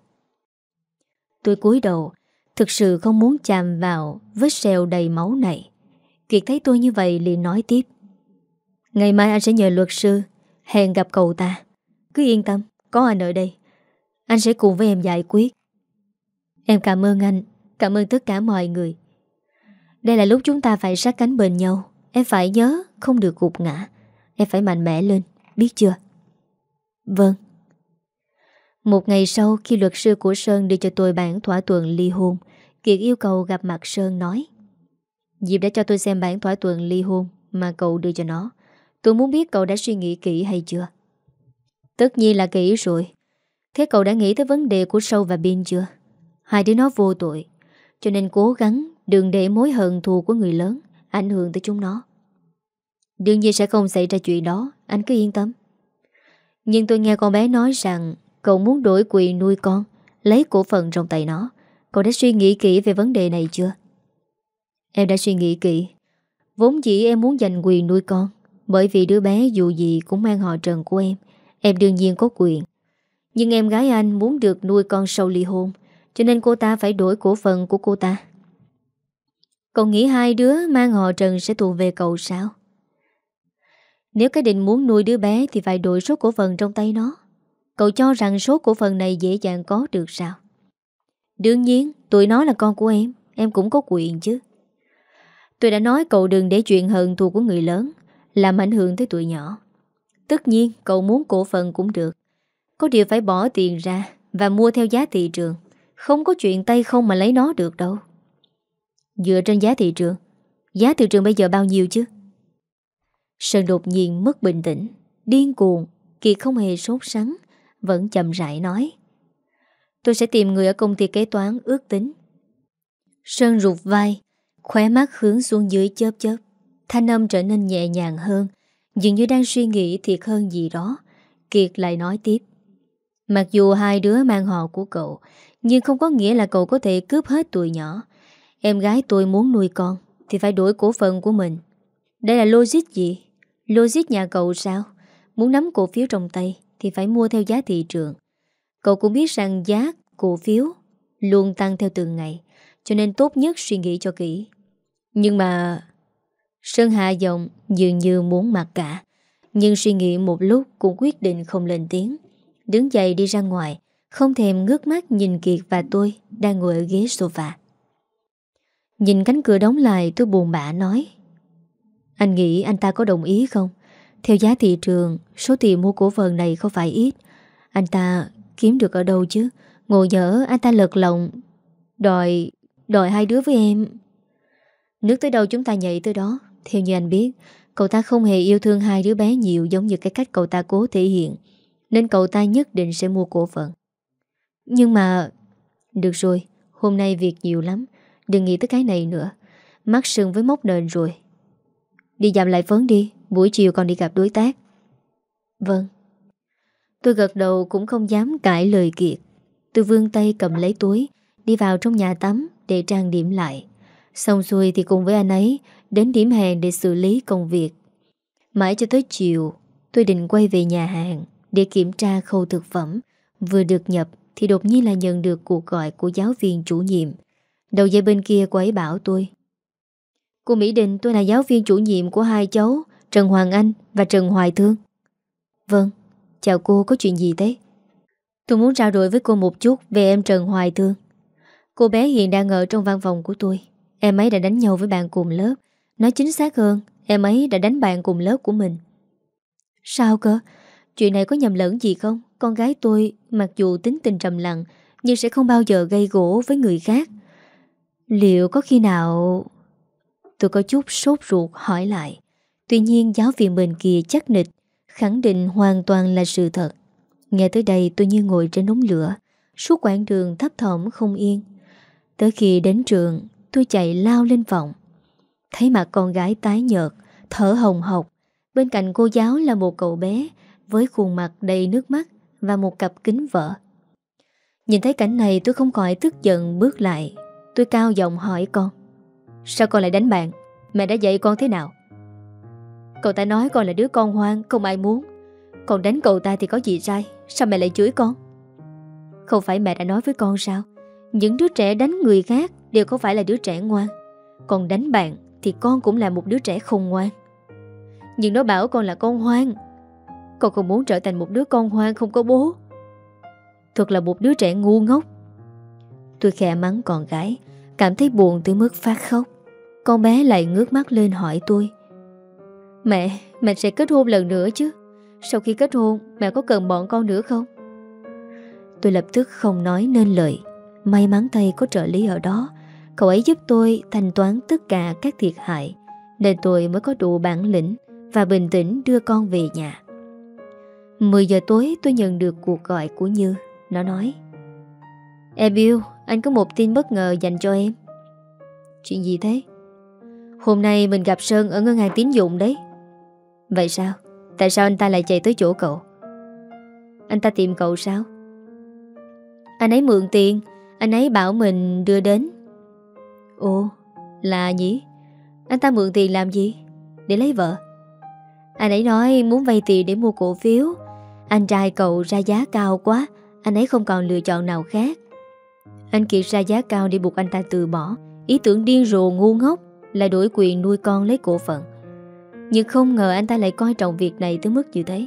Tôi cúi đầu, thực sự không muốn chạm vào vết sẹo đầy máu này. Kiệt thấy tôi như vậy liền nói tiếp: Ngày mai anh sẽ nhờ luật sư hẹn gặp cậu ta. Cứ yên tâm, có anh ở đây, anh sẽ cùng với em giải quyết. Em cảm ơn anh, cảm ơn tất cả mọi người. Đây là lúc chúng ta phải sát cánh bên nhau. Em phải nhớ không được gục ngã. Em phải mạnh mẽ lên, biết chưa? Vâng. Một ngày sau, khi luật sư của Sơn đưa cho tôi bản thỏa thuận ly hôn, Kiệt yêu cầu gặp mặt Sơn nói: Diệp đã cho tôi xem bản thỏa thuận ly hôn mà cậu đưa cho nó. Tôi muốn biết cậu đã suy nghĩ kỹ hay chưa? Tất nhiên là kỹ rồi. Thế cậu đã nghĩ tới vấn đề của Sâu và Bin chưa? Hai đứa nó vô tội, cho nên cố gắng đừng để mối hận thù của người lớn ảnh hưởng tới chúng nó. Đương nhiên sẽ không xảy ra chuyện đó, anh cứ yên tâm. Nhưng tôi nghe con bé nói rằng cậu muốn đổi quyền nuôi con, lấy cổ phần trong tay nó. Cậu đã suy nghĩ kỹ về vấn đề này chưa? Em đã suy nghĩ kỹ. Vốn dĩ em muốn giành quyền nuôi con, bởi vì đứa bé dù gì cũng mang họ Trần của em. Em đương nhiên có quyền. Nhưng em gái anh muốn được nuôi con sau ly hôn, cho nên cô ta phải đổi cổ phần của cô ta. Cậu nghĩ hai đứa mang họ Trần sẽ thuộc về cậu sao? Nếu cái Định muốn nuôi đứa bé thì phải đổi số cổ phần trong tay nó. Cậu cho rằng số cổ phần này dễ dàng có được sao? Đương nhiên, tụi nó là con của em, em cũng có quyền chứ. Tôi đã nói cậu đừng để chuyện hận thù của người lớn làm ảnh hưởng tới tụi nhỏ. Tất nhiên, cậu muốn cổ phần cũng được. Có điều phải bỏ tiền ra và mua theo giá thị trường. Không có chuyện tay không mà lấy nó được đâu. Dựa trên giá thị trường. Giá thị trường bây giờ bao nhiêu chứ? Sơn đột nhiên mất bình tĩnh, điên cuồng. Kiệt không hề sốt sắng, vẫn chậm rãi nói: Tôi sẽ tìm người ở công ty kế toán ước tính. Sơn rụt vai, khóe mắt hướng xuống dưới chớp chớp. Thanh âm trở nên nhẹ nhàng hơn, dường như đang suy nghĩ thiệt hơn gì đó. Kiệt lại nói tiếp: Mặc dù hai đứa mang họ của cậu, nhưng không có nghĩa là cậu có thể cướp hết tụi nhỏ. Em gái tôi muốn nuôi con thì phải đổi cổ phần của mình. Đây là logic gì? Logic nhà cậu sao? Muốn nắm cổ phiếu trong tay thì phải mua theo giá thị trường. Cậu cũng biết rằng giá cổ phiếu luôn tăng theo từng ngày, cho nên tốt nhất suy nghĩ cho kỹ. Nhưng mà... Sơn hạ giọng dường như muốn mặc cả. Nhưng suy nghĩ một lúc cũng quyết định không lên tiếng. Đứng dậy đi ra ngoài, không thèm ngước mắt nhìn Kiệt và tôi đang ngồi ở ghế sofa. Nhìn cánh cửa đóng lại, tôi buồn bã nói: Anh nghĩ anh ta có đồng ý không? Theo giá thị trường, số tiền mua cổ phần này không phải ít. Anh ta kiếm được ở đâu chứ? Ngộ nhỡ anh ta lật lọng Đòi Đòi hai đứa với em. Nước tới đâu chúng ta nhảy tới đó. Theo như anh biết, cậu ta không hề yêu thương hai đứa bé nhiều giống như cái cách cậu ta cố thể hiện, nên cậu ta nhất định sẽ mua cổ phần. Nhưng mà... Được rồi, hôm nay việc nhiều lắm, đừng nghĩ tới cái này nữa. Mắt sưng với mốc nền rồi. Đi dặm lại phấn đi, buổi chiều còn đi gặp đối tác. Vâng. Tôi gật đầu cũng không dám cãi lời Kiệt. Tôi vươn tay cầm lấy túi, đi vào trong nhà tắm để trang điểm lại. Xong xuôi thì cùng với anh ấy đến điểm hẹn để xử lý công việc. Mãi cho tới chiều, tôi định quay về nhà hàng để kiểm tra khâu thực phẩm. Vừa được nhập thì đột nhiên là nhận được cuộc gọi của giáo viên chủ nhiệm. Đầu dây bên kia cô ấy bảo tôi: Cô Mỹ Đình, tôi là giáo viên chủ nhiệm của hai cháu Trần Hoàng Anh và Trần Hoài Thương. Vâng, chào cô, có chuyện gì thế? Tôi muốn trao đổi với cô một chút về em Trần Hoài Thương. Cô bé hiện đang ở trong văn phòng của tôi. Em ấy đã đánh nhau với bạn cùng lớp. Nói chính xác hơn, em ấy đã đánh bạn cùng lớp của mình. Sao cơ? Chuyện này có nhầm lẫn gì không? Con gái tôi mặc dù tính tình trầm lặng nhưng sẽ không bao giờ gây gổ với người khác. Liệu có khi nào... Tôi có chút sốt ruột hỏi lại. Tuy nhiên giáo viên bên kia chắc nịch, khẳng định hoàn toàn là sự thật. Nghe tới đây tôi như ngồi trên đống lửa, suốt quãng đường thấp thỏm không yên. Tới khi đến trường, tôi chạy lao lên phòng. Thấy mặt con gái tái nhợt, thở hồng hộc. Bên cạnh cô giáo là một cậu bé với khuôn mặt đầy nước mắt và một cặp kính vỡ. Nhìn thấy cảnh này tôi không khỏi tức giận bước lại. Tôi cao giọng hỏi con: Sao con lại đánh bạn? Mẹ đã dạy con thế nào? Cậu ta nói con là đứa con ngoan, không ai muốn. Con đánh cậu ta thì có gì sai? Sao mẹ lại chửi con? Không phải mẹ đã nói với con sao? Những đứa trẻ đánh người khác đều không phải là đứa trẻ ngoan. Còn đánh bạn thì con cũng là một đứa trẻ không ngoan. Nhưng nó bảo con là con ngoan. Con không muốn trở thành một đứa con ngoan không có bố. Thật là một đứa trẻ ngu ngốc. Tôi khẽ mắng con gái, cảm thấy buồn tới mức phát khóc. Con bé lại ngước mắt lên hỏi tôi: Mẹ, mẹ sẽ kết hôn lần nữa chứ? Sau khi kết hôn, mẹ có cần bọn con nữa không? Tôi lập tức không nói nên lời. May mắn thay có trợ lý ở đó. Cậu ấy giúp tôi thanh toán tất cả các thiệt hại, nên tôi mới có đủ bản lĩnh và bình tĩnh đưa con về nhà. mười giờ tối tôi nhận được cuộc gọi của Như. Nó nói: Em yêu, anh có một tin bất ngờ dành cho em. Chuyện gì thế? Hôm nay mình gặp Sơn ở ngân hàng tín dụng đấy. Vậy sao? Tại sao anh ta lại chạy tới chỗ cậu? Anh ta tìm cậu sao? Anh ấy mượn tiền, anh ấy bảo mình đưa đến. Ồ, là nhỉ? Anh ta mượn tiền làm gì? Để lấy vợ? Anh ấy nói muốn vay tiền để mua cổ phiếu. Anh trai cậu ra giá cao quá, anh ấy không còn lựa chọn nào khác. Anh Kiệt ra giá cao để buộc anh ta từ bỏ. Ý tưởng điên rồ ngu ngốc là đổi quyền nuôi con lấy cổ phần. Nhưng không ngờ anh ta lại coi trọng việc này tới mức như thế.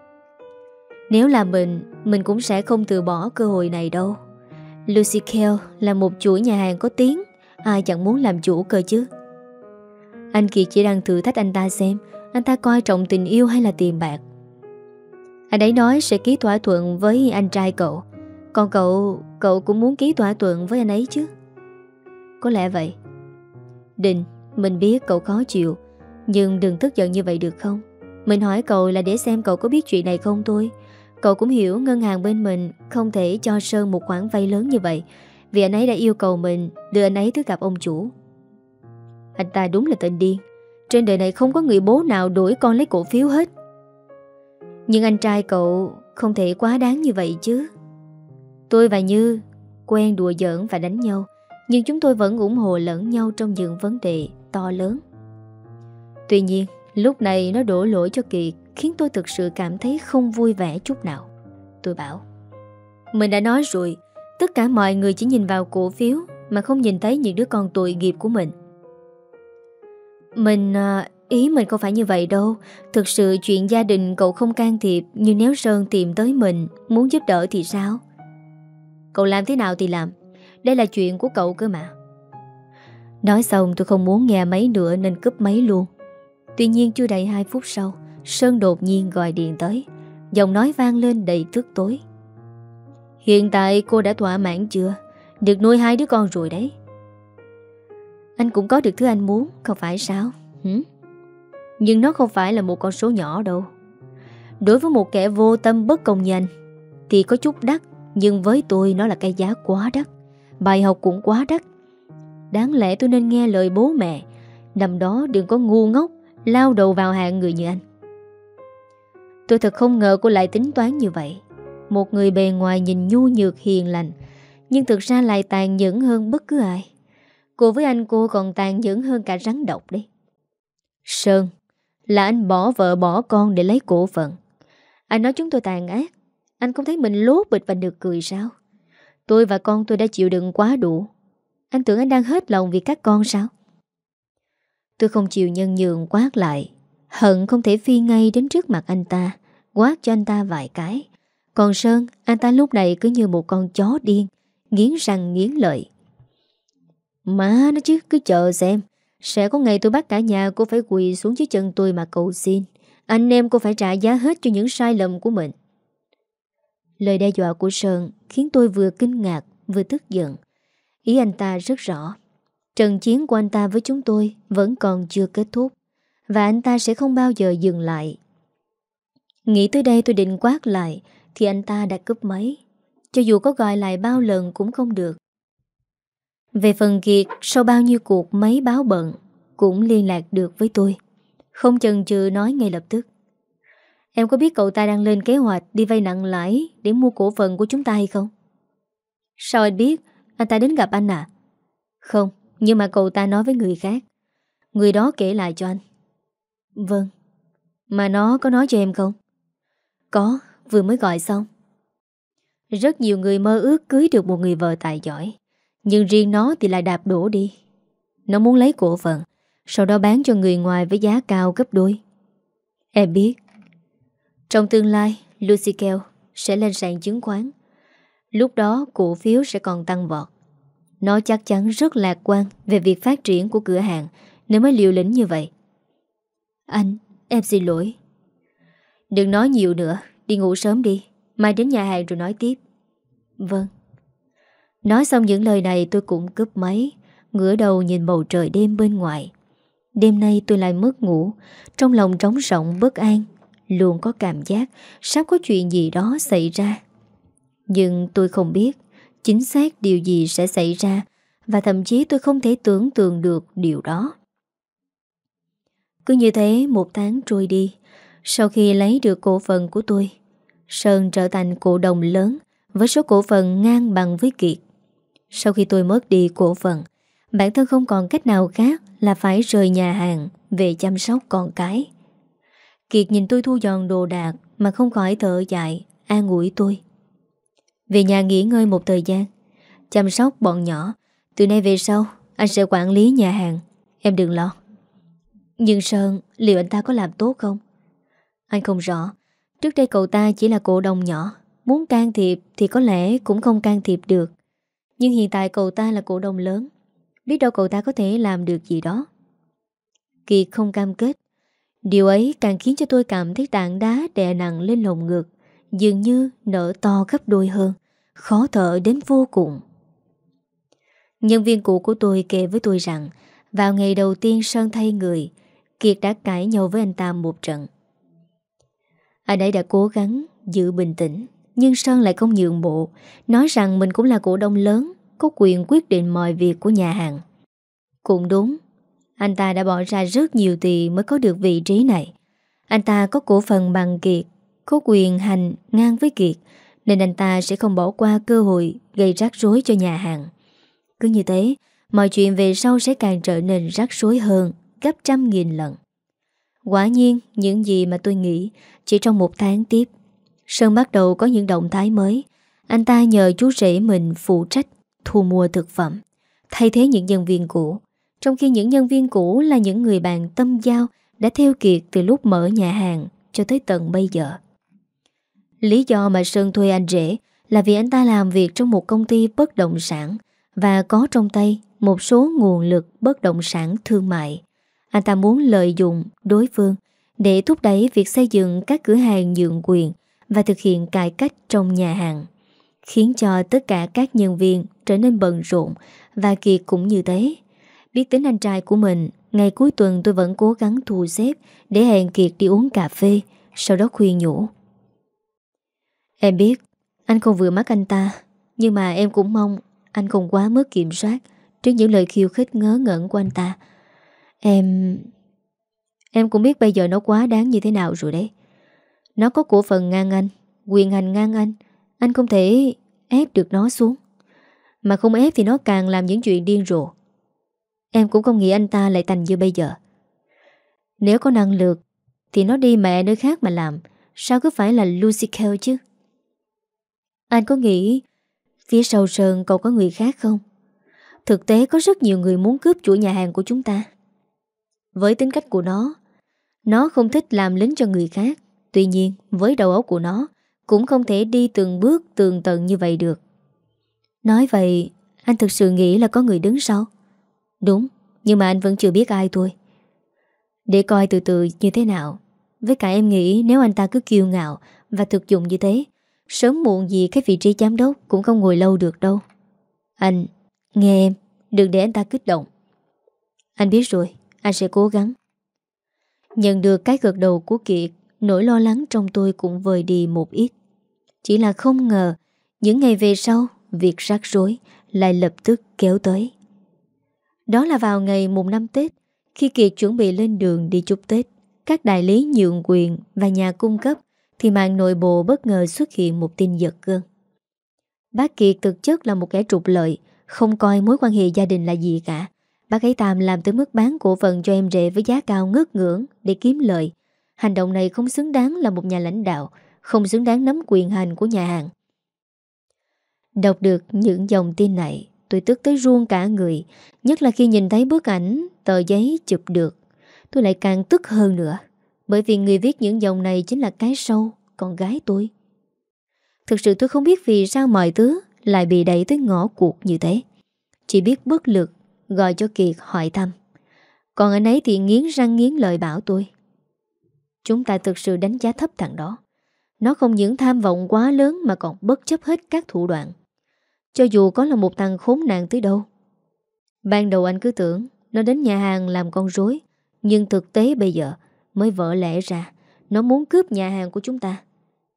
Nếu là mình, mình cũng sẽ không từ bỏ cơ hội này đâu. Lucy Kell là một chuỗi nhà hàng có tiếng, ai chẳng muốn làm chủ cơ chứ. Anh Kiệt chỉ đang thử thách anh ta xem anh ta coi trọng tình yêu hay là tiền bạc. Anh ấy nói sẽ ký thỏa thuận với anh trai cậu. Còn cậu, cậu cũng muốn ký thỏa thuận với anh ấy chứ? Có lẽ vậy. Đình, mình biết cậu khó chịu, nhưng đừng tức giận như vậy được không? Mình hỏi cậu là để xem cậu có biết chuyện này không thôi. Cậu cũng hiểu ngân hàng bên mình không thể cho Sơn một khoản vay lớn như vậy, vì anh ấy đã yêu cầu mình đưa anh ấy tới gặp ông chủ. Anh ta đúng là tên điên. Trên đời này không có người bố nào đuổi con lấy cổ phiếu hết. Nhưng anh trai cậu không thể quá đáng như vậy chứ. Tôi và Như quen đùa giỡn và đánh nhau, nhưng chúng tôi vẫn ủng hộ lẫn nhau trong những vấn đề to lớn. Tuy nhiên, lúc này nó đổ lỗi cho Kiệt khiến tôi thực sự cảm thấy không vui vẻ chút nào. Tôi bảo: Mình đã nói rồi, tất cả mọi người chỉ nhìn vào cổ phiếu mà không nhìn thấy những đứa con tội nghiệp của mình. Mình à, Ý mình không phải như vậy đâu. Thực sự chuyện gia đình cậu không can thiệp, nhưng nếu Sơn tìm tới mình muốn giúp đỡ thì sao? Cậu làm thế nào thì làm. Đây là chuyện của cậu cơ mà. Nói xong tôi không muốn nghe mấy nữa nên cúp máy luôn. Tuy nhiên chưa đầy hai phút sau, Sơn đột nhiên gọi điện tới. Giọng nói vang lên đầy tức tối. Hiện tại cô đã thỏa mãn chưa? Được nuôi hai đứa con rồi đấy. Anh cũng có được thứ anh muốn, không phải sao? Hử? Nhưng nó không phải là một con số nhỏ đâu. Đối với một kẻ vô tâm bất công như anh thì có chút đắt, nhưng với tôi nó là cái giá quá đắt. Bài học cũng quá đắt. Đáng lẽ tôi nên nghe lời bố mẹ. Năm đó đừng có ngu ngốc lao đầu vào hạng người như anh. Tôi thật không ngờ cô lại tính toán như vậy. Một người bề ngoài nhìn nhu nhược hiền lành, nhưng thực ra lại tàn nhẫn hơn bất cứ ai. Cô với anh cô còn tàn nhẫn hơn cả rắn độc đấy. Sơn, là anh bỏ vợ bỏ con để lấy cổ phận. Anh nói chúng tôi tàn ác. Anh không thấy mình lố bịch và được cười sao? Tôi và con tôi đã chịu đựng quá đủ. Anh tưởng anh đang hết lòng vì các con sao? Tôi không chịu nhân nhượng quát lại. Hận không thể phi ngay đến trước mặt anh ta, quát cho anh ta vài cái. Còn Sơn, anh ta lúc này cứ như một con chó điên, nghiến răng nghiến lợi. Má nó chứ, cứ chờ xem. Sẽ có ngày tôi bắt cả nhà cô phải quỳ xuống dưới chân tôi mà cầu xin. Anh em cô phải trả giá hết cho những sai lầm của mình. Lời đe dọa của Sơn khiến tôi vừa kinh ngạc vừa tức giận. Ý anh ta rất rõ. Trận chiến của anh ta với chúng tôi vẫn còn chưa kết thúc, và anh ta sẽ không bao giờ dừng lại. Nghĩ tới đây tôi định quát lại thì anh ta đã cúp máy. Cho dù có gọi lại bao lần cũng không được. Về phần Kiệt, sau bao nhiêu cuộc máy báo bận cũng liên lạc được với tôi. Không chần chừ nói ngay lập tức. Em có biết cậu ta đang lên kế hoạch đi vay nặng lãi để mua cổ phần của chúng ta hay không? Sao anh biết? Anh ta đến gặp anh à? Không, nhưng mà cậu ta nói với người khác. Người đó kể lại cho anh. Vâng. Mà nó có nói cho em không? Có, vừa mới gọi xong. Rất nhiều người mơ ước cưới được một người vợ tài giỏi, nhưng riêng nó thì lại đạp đổ đi. Nó muốn lấy cổ phần, sau đó bán cho người ngoài với giá cao gấp đôi. Em biết, trong tương lai Lucikel sẽ lên sàn chứng khoán. Lúc đó cổ phiếu sẽ còn tăng vọt. Nó chắc chắn rất lạc quan về việc phát triển của cửa hàng nếu mới liều lĩnh như vậy. Anh, em xin lỗi. Đừng nói nhiều nữa, đi ngủ sớm đi. Mai đến nhà hàng rồi nói tiếp. Vâng. Nói xong những lời này tôi cũng cúp máy, ngửa đầu nhìn bầu trời đêm bên ngoài. Đêm nay tôi lại mất ngủ, trong lòng trống rỗng bất an, luôn có cảm giác sắp có chuyện gì đó xảy ra. Nhưng tôi không biết chính xác điều gì sẽ xảy ra, và thậm chí tôi không thể tưởng tượng được điều đó. Cứ như thế một tháng trôi đi. Sau khi lấy được cổ phần của tôi, Sơn trở thành cổ đông lớn với số cổ phần ngang bằng với Kiệt. Sau khi tôi mất đi cổ phần, bản thân không còn cách nào khác là phải rời nhà hàng về chăm sóc con cái. Kiệt nhìn tôi thu dọn đồ đạc mà không khỏi thở dài, an ủi tôi. Về nhà nghỉ ngơi một thời gian, chăm sóc bọn nhỏ. Từ nay về sau anh sẽ quản lý nhà hàng, em đừng lo. Nhưng Sơn, liệu anh ta có làm tốt không? Anh không rõ. Trước đây cậu ta chỉ là cổ đông nhỏ, muốn can thiệp thì có lẽ cũng không can thiệp được. Nhưng hiện tại cậu ta là cổ đông lớn, biết đâu cậu ta có thể làm được gì đó. Kiệt không cam kết. Điều ấy càng khiến cho tôi cảm thấy tảng đá đè nặng lên lồng ngực, dường như nở to gấp đôi hơn, khó thở đến vô cùng. Nhân viên cũ của tôi kể với tôi rằng vào ngày đầu tiên Sơn thay người, Kiệt đã cãi nhau với anh ta một trận. Anh ấy đã cố gắng giữ bình tĩnh, nhưng Sơn lại không nhượng bộ, nói rằng mình cũng là cổ đông lớn, có quyền quyết định mọi việc của nhà hàng. Cũng đúng, anh ta đã bỏ ra rất nhiều tiền mới có được vị trí này. Anh ta có cổ phần bằng Kiệt, có quyền hành ngang với Kiệt, nên anh ta sẽ không bỏ qua cơ hội gây rắc rối cho nhà hàng. Cứ như thế, mọi chuyện về sau sẽ càng trở nên rắc rối hơn gấp trăm nghìn lần. Quả nhiên, những gì mà tôi nghĩ, chỉ trong một tháng tiếp, Sơn bắt đầu có những động thái mới. Anh ta nhờ chú rể mình phụ trách thu mua thực phẩm, thay thế những nhân viên cũ. Trong khi những nhân viên cũ là những người bạn tâm giao đã theo Kiệt từ lúc mở nhà hàng cho tới tận bây giờ. Lý do mà Sơn thuê anh rể là vì anh ta làm việc trong một công ty bất động sản và có trong tay một số nguồn lực bất động sản thương mại. Anh ta muốn lợi dụng đối phương để thúc đẩy việc xây dựng các cửa hàng nhượng quyền và thực hiện cải cách trong nhà hàng, khiến cho tất cả các nhân viên trở nên bận rộn, và Kiệt cũng như thế. Biết tính anh trai của mình, ngày cuối tuần tôi vẫn cố gắng thu xếp để hẹn Kiệt đi uống cà phê, sau đó khuyên nhủ. Em biết anh không vừa mắt anh ta, nhưng mà em cũng mong anh không quá mức kiểm soát trước những lời khiêu khích ngớ ngẩn của anh ta. Em... Em cũng biết bây giờ nó quá đáng như thế nào rồi đấy. Nó có cổ phần ngang anh, quyền hành ngang anh. Anh không thể ép được nó xuống. Mà không ép thì nó càng làm những chuyện điên rồ. Em cũng không nghĩ anh ta lại thành như bây giờ. Nếu có năng lực thì nó đi mẹ nơi khác mà làm. Sao cứ phải là Lucy Kell chứ? Anh có nghĩ phía sau Sơn còn có người khác không? Thực tế có rất nhiều người muốn cướp chủ nhà hàng của chúng ta. Với tính cách của nó, nó không thích làm lính cho người khác. Tuy nhiên với đầu óc của nó cũng không thể đi từng bước tường tận như vậy được. Nói vậy anh thực sự nghĩ là có người đứng sau? Đúng, nhưng mà anh vẫn chưa biết ai thôi. Để coi từ từ như thế nào. Với cả em nghĩ nếu anh ta cứ kiêu ngạo và thực dụng như thế, sớm muộn gì cái vị trí giám đốc cũng không ngồi lâu được đâu. Anh, nghe em, đừng để anh ta kích động. Anh biết rồi, anh sẽ cố gắng. Nhận được cái gật đầu của Kiệt, nỗi lo lắng trong tôi cũng vơi đi một ít. Chỉ là không ngờ những ngày về sau, việc rắc rối lại lập tức kéo tới. Đó là vào ngày mùng năm Tết, khi Kiệt chuẩn bị lên đường đi chúc Tết, các đại lý nhượng quyền và nhà cung cấp, thì mạng nội bộ bất ngờ xuất hiện một tin giật gân. Bác Kiệt thực chất là một kẻ trục lợi, không coi mối quan hệ gia đình là gì cả. Bác ấy tạm làm tới mức bán cổ phần cho em rể với giá cao ngất ngưỡng để kiếm lợi. Hành động này không xứng đáng là một nhà lãnh đạo, không xứng đáng nắm quyền hành của nhà hàng. Đọc được những dòng tin này, tôi tức tới run cả người. Nhất là khi nhìn thấy bức ảnh tờ giấy chụp được, tôi lại càng tức hơn nữa. Bởi vì người viết những dòng này chính là cái sâu, con gái tôi. Thực sự tôi không biết vì sao mọi thứ lại bị đẩy tới ngõ cụt như thế. Chỉ biết bất lực gọi cho Kiệt hỏi thăm. Còn anh ấy thì nghiến răng nghiến lợi bảo tôi: chúng ta thực sự đánh giá thấp thằng đó. Nó không những tham vọng quá lớn mà còn bất chấp hết các thủ đoạn. Cho dù có là một thằng khốn nạn tới đâu. Ban đầu anh cứ tưởng nó đến nhà hàng làm con rối, nhưng thực tế bây giờ mới vỡ lẽ ra nó muốn cướp nhà hàng của chúng ta.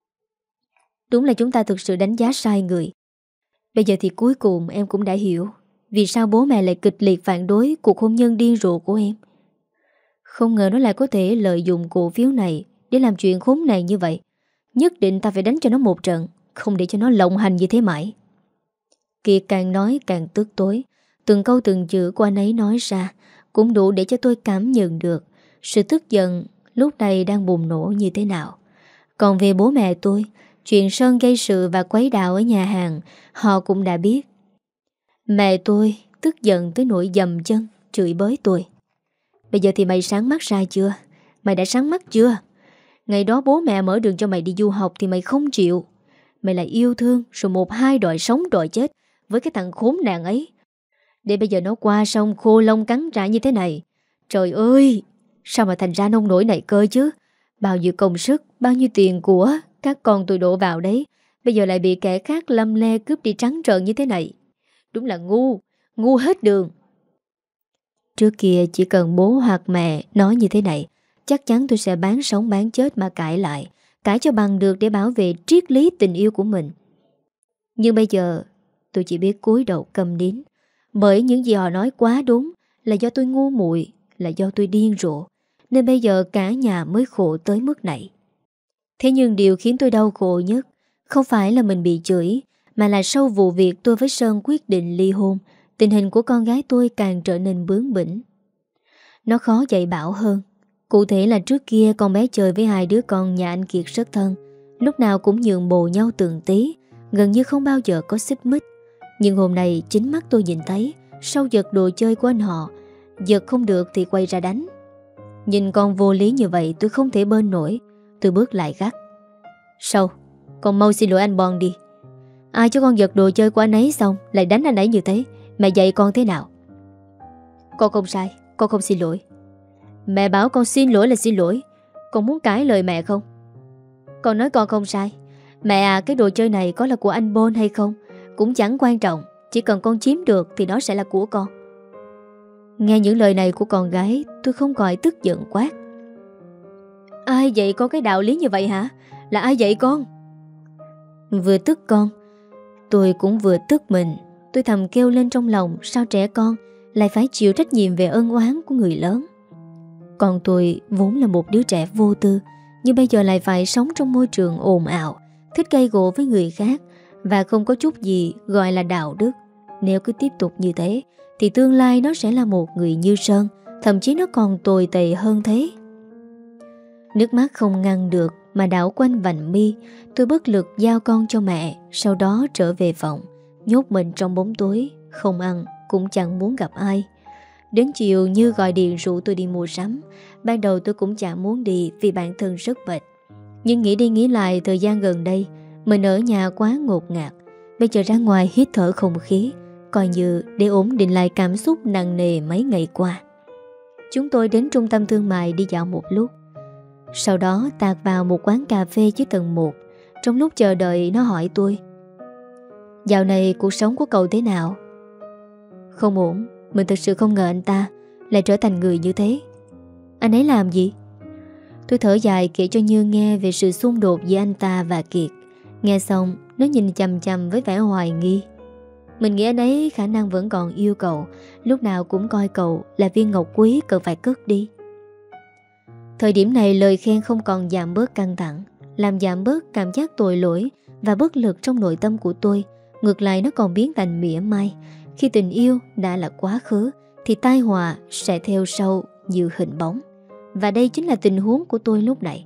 Đúng là chúng ta thực sự đánh giá sai người. Bây giờ thì cuối cùng em cũng đã hiểu vì sao bố mẹ lại kịch liệt phản đối cuộc hôn nhân điên rồ của em. Không ngờ nó lại có thể lợi dụng cổ phiếu này để làm chuyện khốn này như vậy. Nhất định ta phải đánh cho nó một trận, không để cho nó lộng hành như thế mãi. Kiệt càng nói càng tức tối. Từng câu từng chữ của anh ấy nói ra cũng đủ để cho tôi cảm nhận được sự tức giận lúc này đang bùng nổ như thế nào. Còn về bố mẹ tôi, chuyện Sơn gây sự và quấy đào ở nhà hàng họ cũng đã biết. Mẹ tôi tức giận tới nỗi dầm chân, chửi bới tôi: bây giờ thì mày sáng mắt ra chưa? Mày đã sáng mắt chưa? Ngày đó bố mẹ mở đường cho mày đi du học thì mày không chịu. Mày lại yêu thương rồi một hai đòi sống đòi chết với cái thằng khốn nạn ấy. Để bây giờ nó qua sông khô lông cắn trả như thế này. Trời ơi, sao mà thành ra nông nổi này cơ chứ? Bao nhiêu công sức, bao nhiêu tiền của các con tôi đổ vào đấy, bây giờ lại bị kẻ khác lăm le cướp đi trắng trợn như thế này. Đúng là ngu, ngu hết đường. Trước kia chỉ cần bố hoặc mẹ nói như thế này, chắc chắn tôi sẽ bán sống bán chết mà cãi lại, cãi cho bằng được để bảo vệ triết lý tình yêu của mình. Nhưng bây giờ tôi chỉ biết cúi đầu câm nín. Bởi những gì họ nói quá đúng, là do tôi ngu muội, là do tôi điên rồ, nên bây giờ cả nhà mới khổ tới mức này. Thế nhưng điều khiến tôi đau khổ nhất không phải là mình bị chửi, mà là sau vụ việc tôi với Sơn quyết định ly hôn, tình hình của con gái tôi càng trở nên bướng bỉnh. Nó khó dạy bảo hơn. Cụ thể là trước kia con bé chơi với hai đứa con nhà anh Kiệt rất thân, lúc nào cũng nhường bồ nhau từng tí, gần như không bao giờ có xích mích. Nhưng hôm nay chính mắt tôi nhìn thấy sau giật đồ chơi của anh họ, giật không được thì quay ra đánh. Nhìn con vô lý như vậy tôi không thể bênh nổi. Tôi bước lại gắt: Sao? Con mau xin lỗi anh Bon đi. Ai cho con giật đồ chơi của anh ấy xong lại đánh anh ấy như thế? Mẹ dạy con thế nào? Con không sai, con không xin lỗi. Mẹ bảo con xin lỗi là xin lỗi. Con muốn cãi lời mẹ không? Con nói con không sai. Mẹ à, cái đồ chơi này có là của anh Bon hay không cũng chẳng quan trọng. Chỉ cần con chiếm được thì nó sẽ là của con. Nghe những lời này của con gái, tôi không khỏi tức giận quát: Ai dạy con cái đạo lý như vậy hả? Là ai dạy con? Vừa tức con, tôi cũng vừa tức mình. Tôi thầm kêu lên trong lòng, sao trẻ con lại phải chịu trách nhiệm về ân oán của người lớn. Còn tôi vốn là một đứa trẻ vô tư, nhưng bây giờ lại phải sống trong môi trường ồn ào, thích gây gổ với người khác, và không có chút gì gọi là đạo đức. Nếu cứ tiếp tục như thế thì tương lai nó sẽ là một người như Sơn, thậm chí nó còn tồi tệ hơn thế. Nước mắt không ngăn được mà đảo quanh vành mi. Tôi bất lực giao con cho mẹ, sau đó trở về phòng, nhốt mình trong bóng tối, không ăn cũng chẳng muốn gặp ai. Đến chiều Như gọi điện rủ tôi đi mua sắm. Ban đầu tôi cũng chẳng muốn đi vì bản thân rất mệt, nhưng nghĩ đi nghĩ lại thời gian gần đây mình ở nhà quá ngột ngạt. Bây giờ ra ngoài hít thở không khí, coi như để ổn định lại cảm xúc nặng nề mấy ngày qua. Chúng tôi đến trung tâm thương mại đi dạo một lúc, sau đó tạt vào một quán cà phê dưới tầng một. Trong lúc chờ đợi nó hỏi tôi: Dạo này cuộc sống của cậu thế nào? Không ổn. Mình thật sự không ngờ anh ta lại trở thành người như thế. Anh ấy làm gì? Tôi thở dài kể cho Như nghe về sự xung đột giữa anh ta và Kiệt. Nghe xong nó nhìn chằm chằm với vẻ hoài nghi. Mình nghĩ anh ấy khả năng vẫn còn yêu cậu, lúc nào cũng coi cậu là viên ngọc quý cần phải cất đi. Thời điểm này lời khen không còn giảm bớt căng thẳng, làm giảm bớt cảm giác tội lỗi và bất lực trong nội tâm của tôi. Ngược lại nó còn biến thành mỉa mai. Khi tình yêu đã là quá khứ thì tai họa sẽ theo sau như hình bóng. Và đây chính là tình huống của tôi lúc này.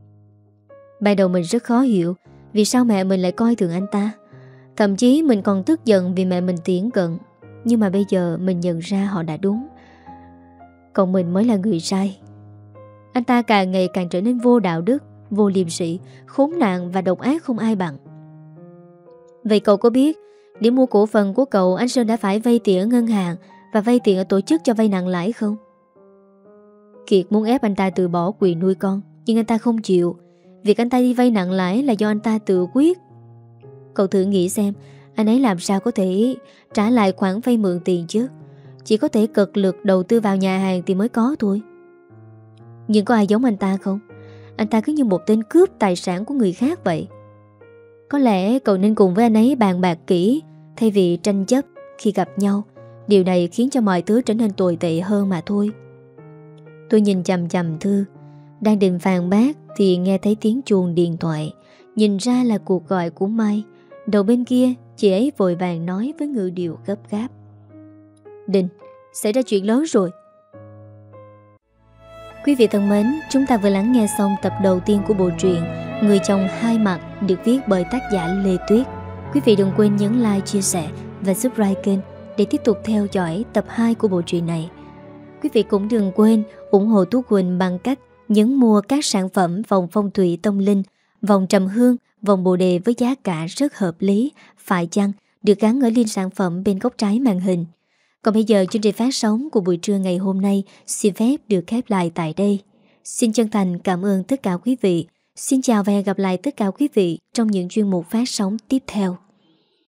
Ban đầu mình rất khó hiểu vì sao mẹ mình lại coi thường anh ta. Thậm chí mình còn tức giận vì mẹ mình tiễn cận. Nhưng mà bây giờ mình nhận ra họ đã đúng, còn mình mới là người sai. Anh ta càng ngày càng trở nên vô đạo đức, vô liêm sỉ, khốn nạn và độc ác không ai bằng. Vậy cậu có biết để mua cổ phần của cậu, anh Sơn đã phải vay tiền ở ngân hàng và vay tiền ở tổ chức cho vay nặng lãi không? Kiệt muốn ép anh ta từ bỏ quyền nuôi con, nhưng anh ta không chịu. Việc anh ta đi vay nặng lãi là do anh ta tự quyết. Cậu thử nghĩ xem, anh ấy làm sao có thể trả lại khoản vay mượn tiền chứ? Chỉ có thể cực lực đầu tư vào nhà hàng thì mới có thôi. Nhưng có ai giống anh ta không? Anh ta cứ như một tên cướp tài sản của người khác vậy. Có lẽ cậu nên cùng với anh ấy bàn bạc kỹ thay vì tranh chấp khi gặp nhau. Điều này khiến cho mọi thứ trở nên tồi tệ hơn mà thôi. Tôi nhìn chằm chằm Thư, đang định phàn bác thì nghe thấy tiếng chuông điện thoại. Nhìn ra là cuộc gọi của Mai. Đầu bên kia chị ấy vội vàng nói với ngữ điệu gấp gáp: Đình, xảy ra chuyện lớn rồi. Quý vị thân mến, chúng ta vừa lắng nghe xong tập đầu tiên của bộ truyện Người chồng hai mặt được viết bởi tác giả Lê Tuyết. Quý vị đừng quên nhấn like, chia sẻ và subscribe kênh để tiếp tục theo dõi tập hai của bộ truyện này. Quý vị cũng đừng quên ủng hộ Tú Quỳnh bằng cách nhấn mua các sản phẩm vòng phong thủy tâm linh, vòng trầm hương, vòng bồ đề với giá cả rất hợp lý, phải chăng, được gắn ở link sản phẩm bên góc trái màn hình. Còn bây giờ chương trình phát sóng của buổi trưa ngày hôm nay xin phép được khép lại tại đây. Xin chân thành cảm ơn tất cả quý vị. Xin chào và hẹn gặp lại tất cả quý vị trong những chuyên mục phát sóng tiếp theo.